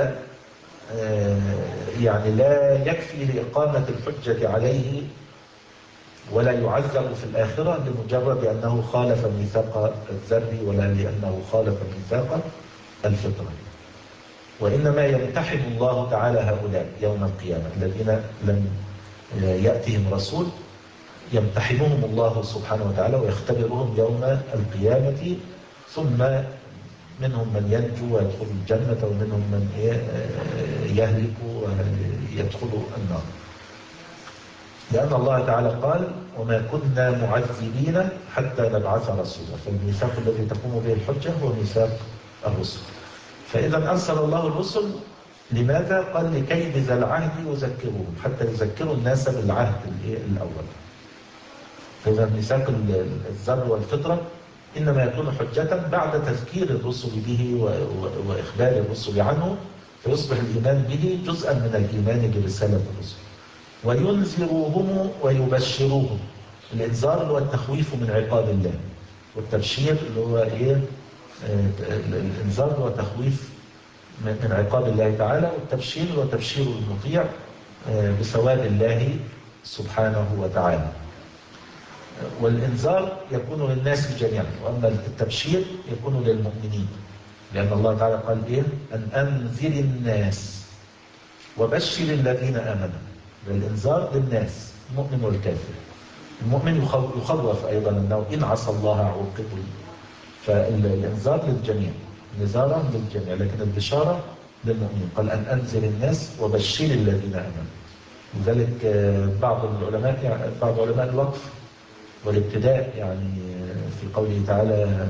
يعني لا يكفي لإقامة الحجة عليه ولا يعذب في الآخرة لمجرد أنه خالف ميثاق الذر ولا لأنه خالف ميثاق الفطرة. وإنما يمتحن الله تعالى هؤلاء يوم القيامة الذين لم يأتهم رسول، يمتحنهم الله سبحانه وتعالى ويختبرهم يوم القيامة، ثم منهم من ينجو ويدخل الجنة ومنهم من يهلك ويدخل النار. لأن الله تعالى قال: وما كنا معذبين حتى نبعث رسولا. فالميثاق الذي تقوم به الحجة هو ميثاق الرسل. فإذا أرسل الله الرسل لماذا؟ قال: لكي بذا العهد يذكرون، حتى يذكروا الناس بالعهد الأول. فإذا ميثاق الذر والفطرة إنما يكون حجة بعد تذكير الرسل به وإخبار الرسل عنه، فيصبح الإيمان به جزءا من الإيمان برسالة الرسل. وينذرهم ويبشروهم. الإنذار اللي هو التخويف من عقاب الله، والتبشير اللي هو إيه؟ الإنذار اللي هو تخويف من عقاب الله تعالى، والتبشير هو تبشير المطيع بثواب الله سبحانه وتعالى. والإنذار يكون للناس جميعا، وأما التبشير يكون للمؤمنين، لأن الله تعالى قال إيه؟ أن أنذر الناس وبشر الذين آمنوا. الإنذار للناس، المؤمن والكافر. المؤمن يخوف أيضا أنه إن عصى الله عوقبه، فالإنذار للجميع، نذارا للجميع، لكن البشارة للمؤمنين. قال أن أنذر الناس وبشر الذين آمنوا. لذلك بعض العلماء يعني بعض علماء الوقف والابتداء يعني في قوله تعالى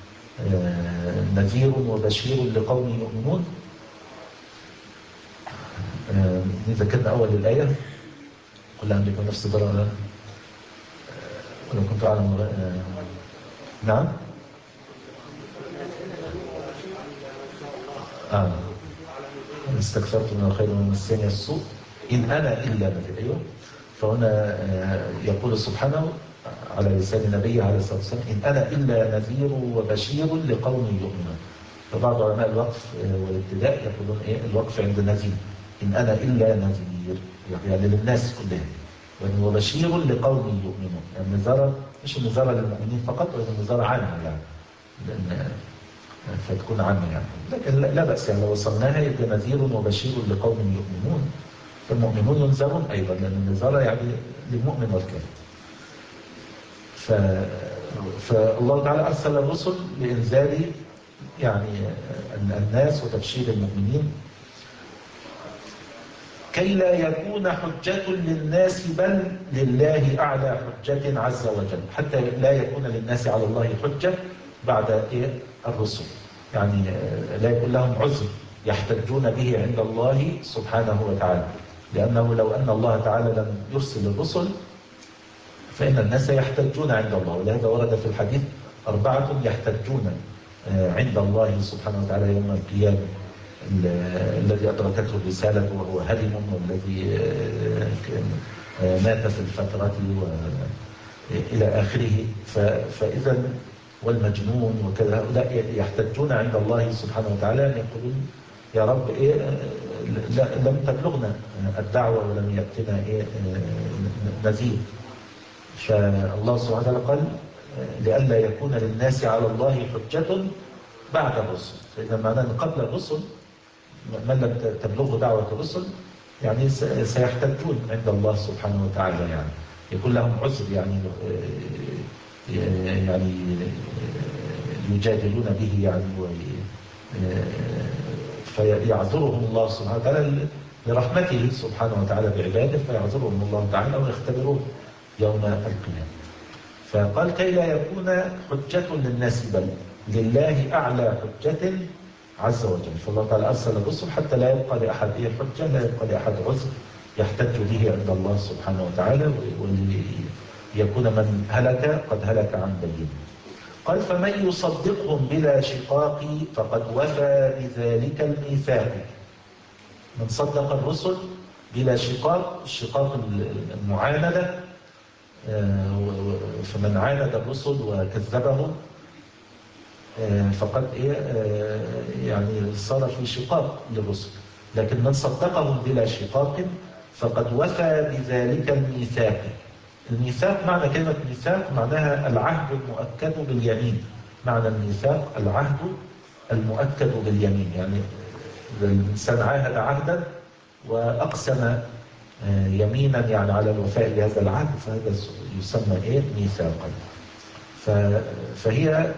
نذير وبشير لقوم يؤمنون، ذكرنا أول الآية قل أملك نفس ضرر ولو كنت أعلم. نعم آه. استكثرت من الخير ومن مسني السوء إن أنا إلا نذير. أيوه. فهنا يقول سبحانه على لسان نبيه عليه الصلاة والسلام إن أنا إلا نذير وبشير لقوم يؤمنون. فبعض علماء الوقف والابتداء يقولون إيه الوقف عند نذير، إن أنا إلا نذير يعني للناس كلهم، وبشير لقوم يؤمنون. يعني النذارة مش النذارة للمؤمنين فقط، ولكن النذارة عامة يعني لأن فتكون عامة يعني، لكن لا بأس يعني لو وصلناها يبقى نذير وبشير لقوم يؤمنون. فالمؤمنون ينذرون أيضا، لأن النذارة يعني للمؤمن والكافر. ف... فالله تعالى أرسل الرسل لإنذار يعني الناس وتبشير المؤمنين، كي لا يكون حجة للناس بل لله أعلى حجة عز وجل، حتى لا يكون للناس على الله حجة بعد إيه الرسل، يعني لا يكون لهم عذر يحتجون به عند الله سبحانه وتعالى. لأنه لو أن الله تعالى لم يرسل الرسل فإن الناس يحتجون عند الله، ولهذا ورد في الحديث أربعة يحتجون عند الله سبحانه وتعالى يوم القيامة: الذي أدركته الرسالة وهو هرم، والذي مات في الفترة إلى آخره. فإذا والمجنون وكذا، هؤلاء يحتجون عند الله سبحانه وتعالى أن يقولون يا رب إيه لم تبلغنا الدعوة ولم يأتنا إيه نذير. فالله سبحانه وتعالى قال لئلا يكون للناس على الله حجة بعد الرسل. فإذا معناه أن قبل الرسل من لم تبلغه دعوة الرسل يعني سيحتجون عند الله سبحانه وتعالى، يعني يكون لهم عذر يعني يعني يجادلون به يعني فيعذرهم الله سبحانه وتعالى لرحمته سبحانه وتعالى بعباده، فيعذرهم الله تعالى ويختبرون يوم القيامة. فقال كي لا يكون حجة للناس بل لله أعلى حجة عز وجل. فالله تعالى أرسل الرسل حتى لا يبقى لأحد إيه حجة، لا يبقى لأحد عذر يحتج به عند الله سبحانه وتعالى، وليكون من هلك قد هلك عن بينه. قال فمن يصدقهم بلا شقاق فقد وفى بذلك الميثاق. من صدق الرسل بلا شقاق، الشقاق المعاندة، فمن عاند الرسل وكذبهم فقد إيه يعني صار في شقاق للرسل. لكن من صدقهم بلا شقاق فقد وفى بذلك الميثاق. الميثاق معنى كلمة ميثاق معناها العهد المؤكد باليمين. معنى الميثاق العهد المؤكد باليمين، يعني الإنسان عاهد عهدا وأقسم يمينا يعني على الوفاء بهذا العهد، فهذا يسمى إيه ميثاقا. فهي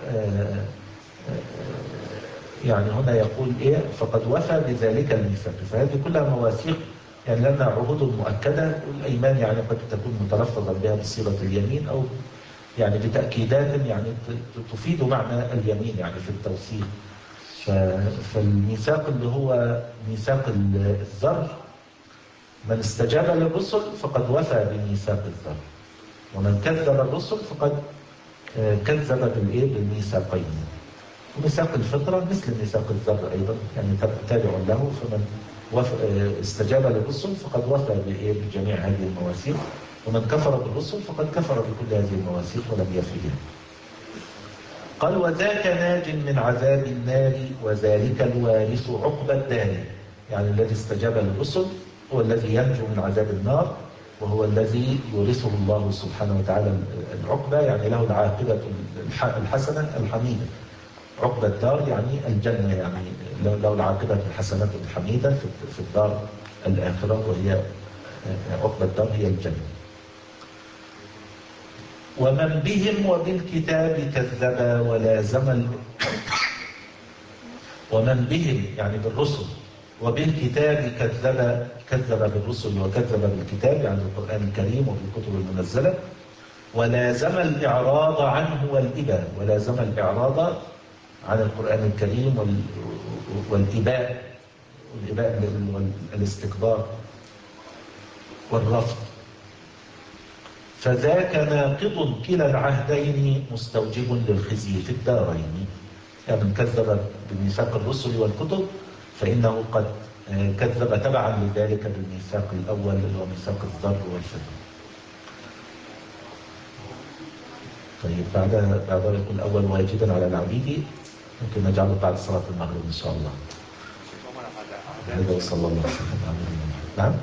يعني هنا يقول إيه فقد وفى بذلك الميثاق. فهذه كلها مواثيق يعني لأنها عهود مؤكدة. والأيمان يعني قد تكون متلفظا بها بصيغة اليمين أو يعني بتأكيدات يعني تفيد معنى اليمين يعني في التوثيق. فالميثاق اللي هو ميثاق الذر، من استجاب للرسل فقد وفى بميثاق الذر. ومن كذب الرسل فقد كذب بالإيه؟ بالميثاقين. وميثاق الفطرة مثل ميثاق الذر أيضا، يعني تابع له، فمن استجاب للرسل فقد وفى بإيه؟ بجميع هذه المواثيق، ومن كفر بالرسل فقد كفر بكل هذه المواثيق ولم يفيها. قال وذاك ناج من عذاب النار وذلك الوارث عقبى الدار. يعني الذي استجاب للرسل هو الذي ينجو من عذاب النار، وهو الذي يورثه الله سبحانه وتعالى العقبى، يعني له العاقبة الحسنة الحميدة. عقبى الدار يعني الجنة، يعني له العاقبة الحسنة الحميدة في الدار الآخرة، وهي عقبى الدار هي الجنة. ومن بهم وبالكتاب كذب ولازم ال... ومن بهم يعني بالرسل، وبالكتاب كذب كذب بالرسل وكذب بالكتاب، يعني القرآن الكريم وبالكتب المنزلة، ولازم الإعراض عنه والإباء. ولازم الإعراض عن القرآن الكريم وال... والإباء والإباء والاستكبار والرفض. فذاك ناقض كلا العهدين مستوجب للخزي في الدارين. يعني من كذب بميثاق الرسل والكتب فإنه قد كذب تبعا لذلك بالميثاق الأول اللي هو ميثاق الذر والفطر. طيب بعد بعد الأول واجبا على العبيد ممكن نجعله بعد صلاة المغرب إن شاء الله. هذا وصلى الله وسلم على نبينا. نعم.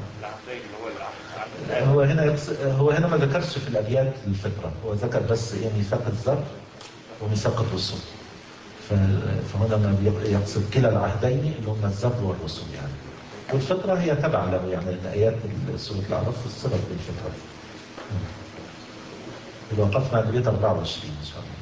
هو هنا هو هنا ما ذكرش في الأبيات الفطرة، هو ذكر بس إيه ميثاق الذر وميثاق الرسل. فهنا ما يقصد كلا العهدين اللي هم الذر والرسل يعني. والفطرة هي تبع له، يعني الآيات سورة الأعراف فسرت بالفطرة. إذا وقفنا عند بيت أربعة وعشرين إن شاء الله.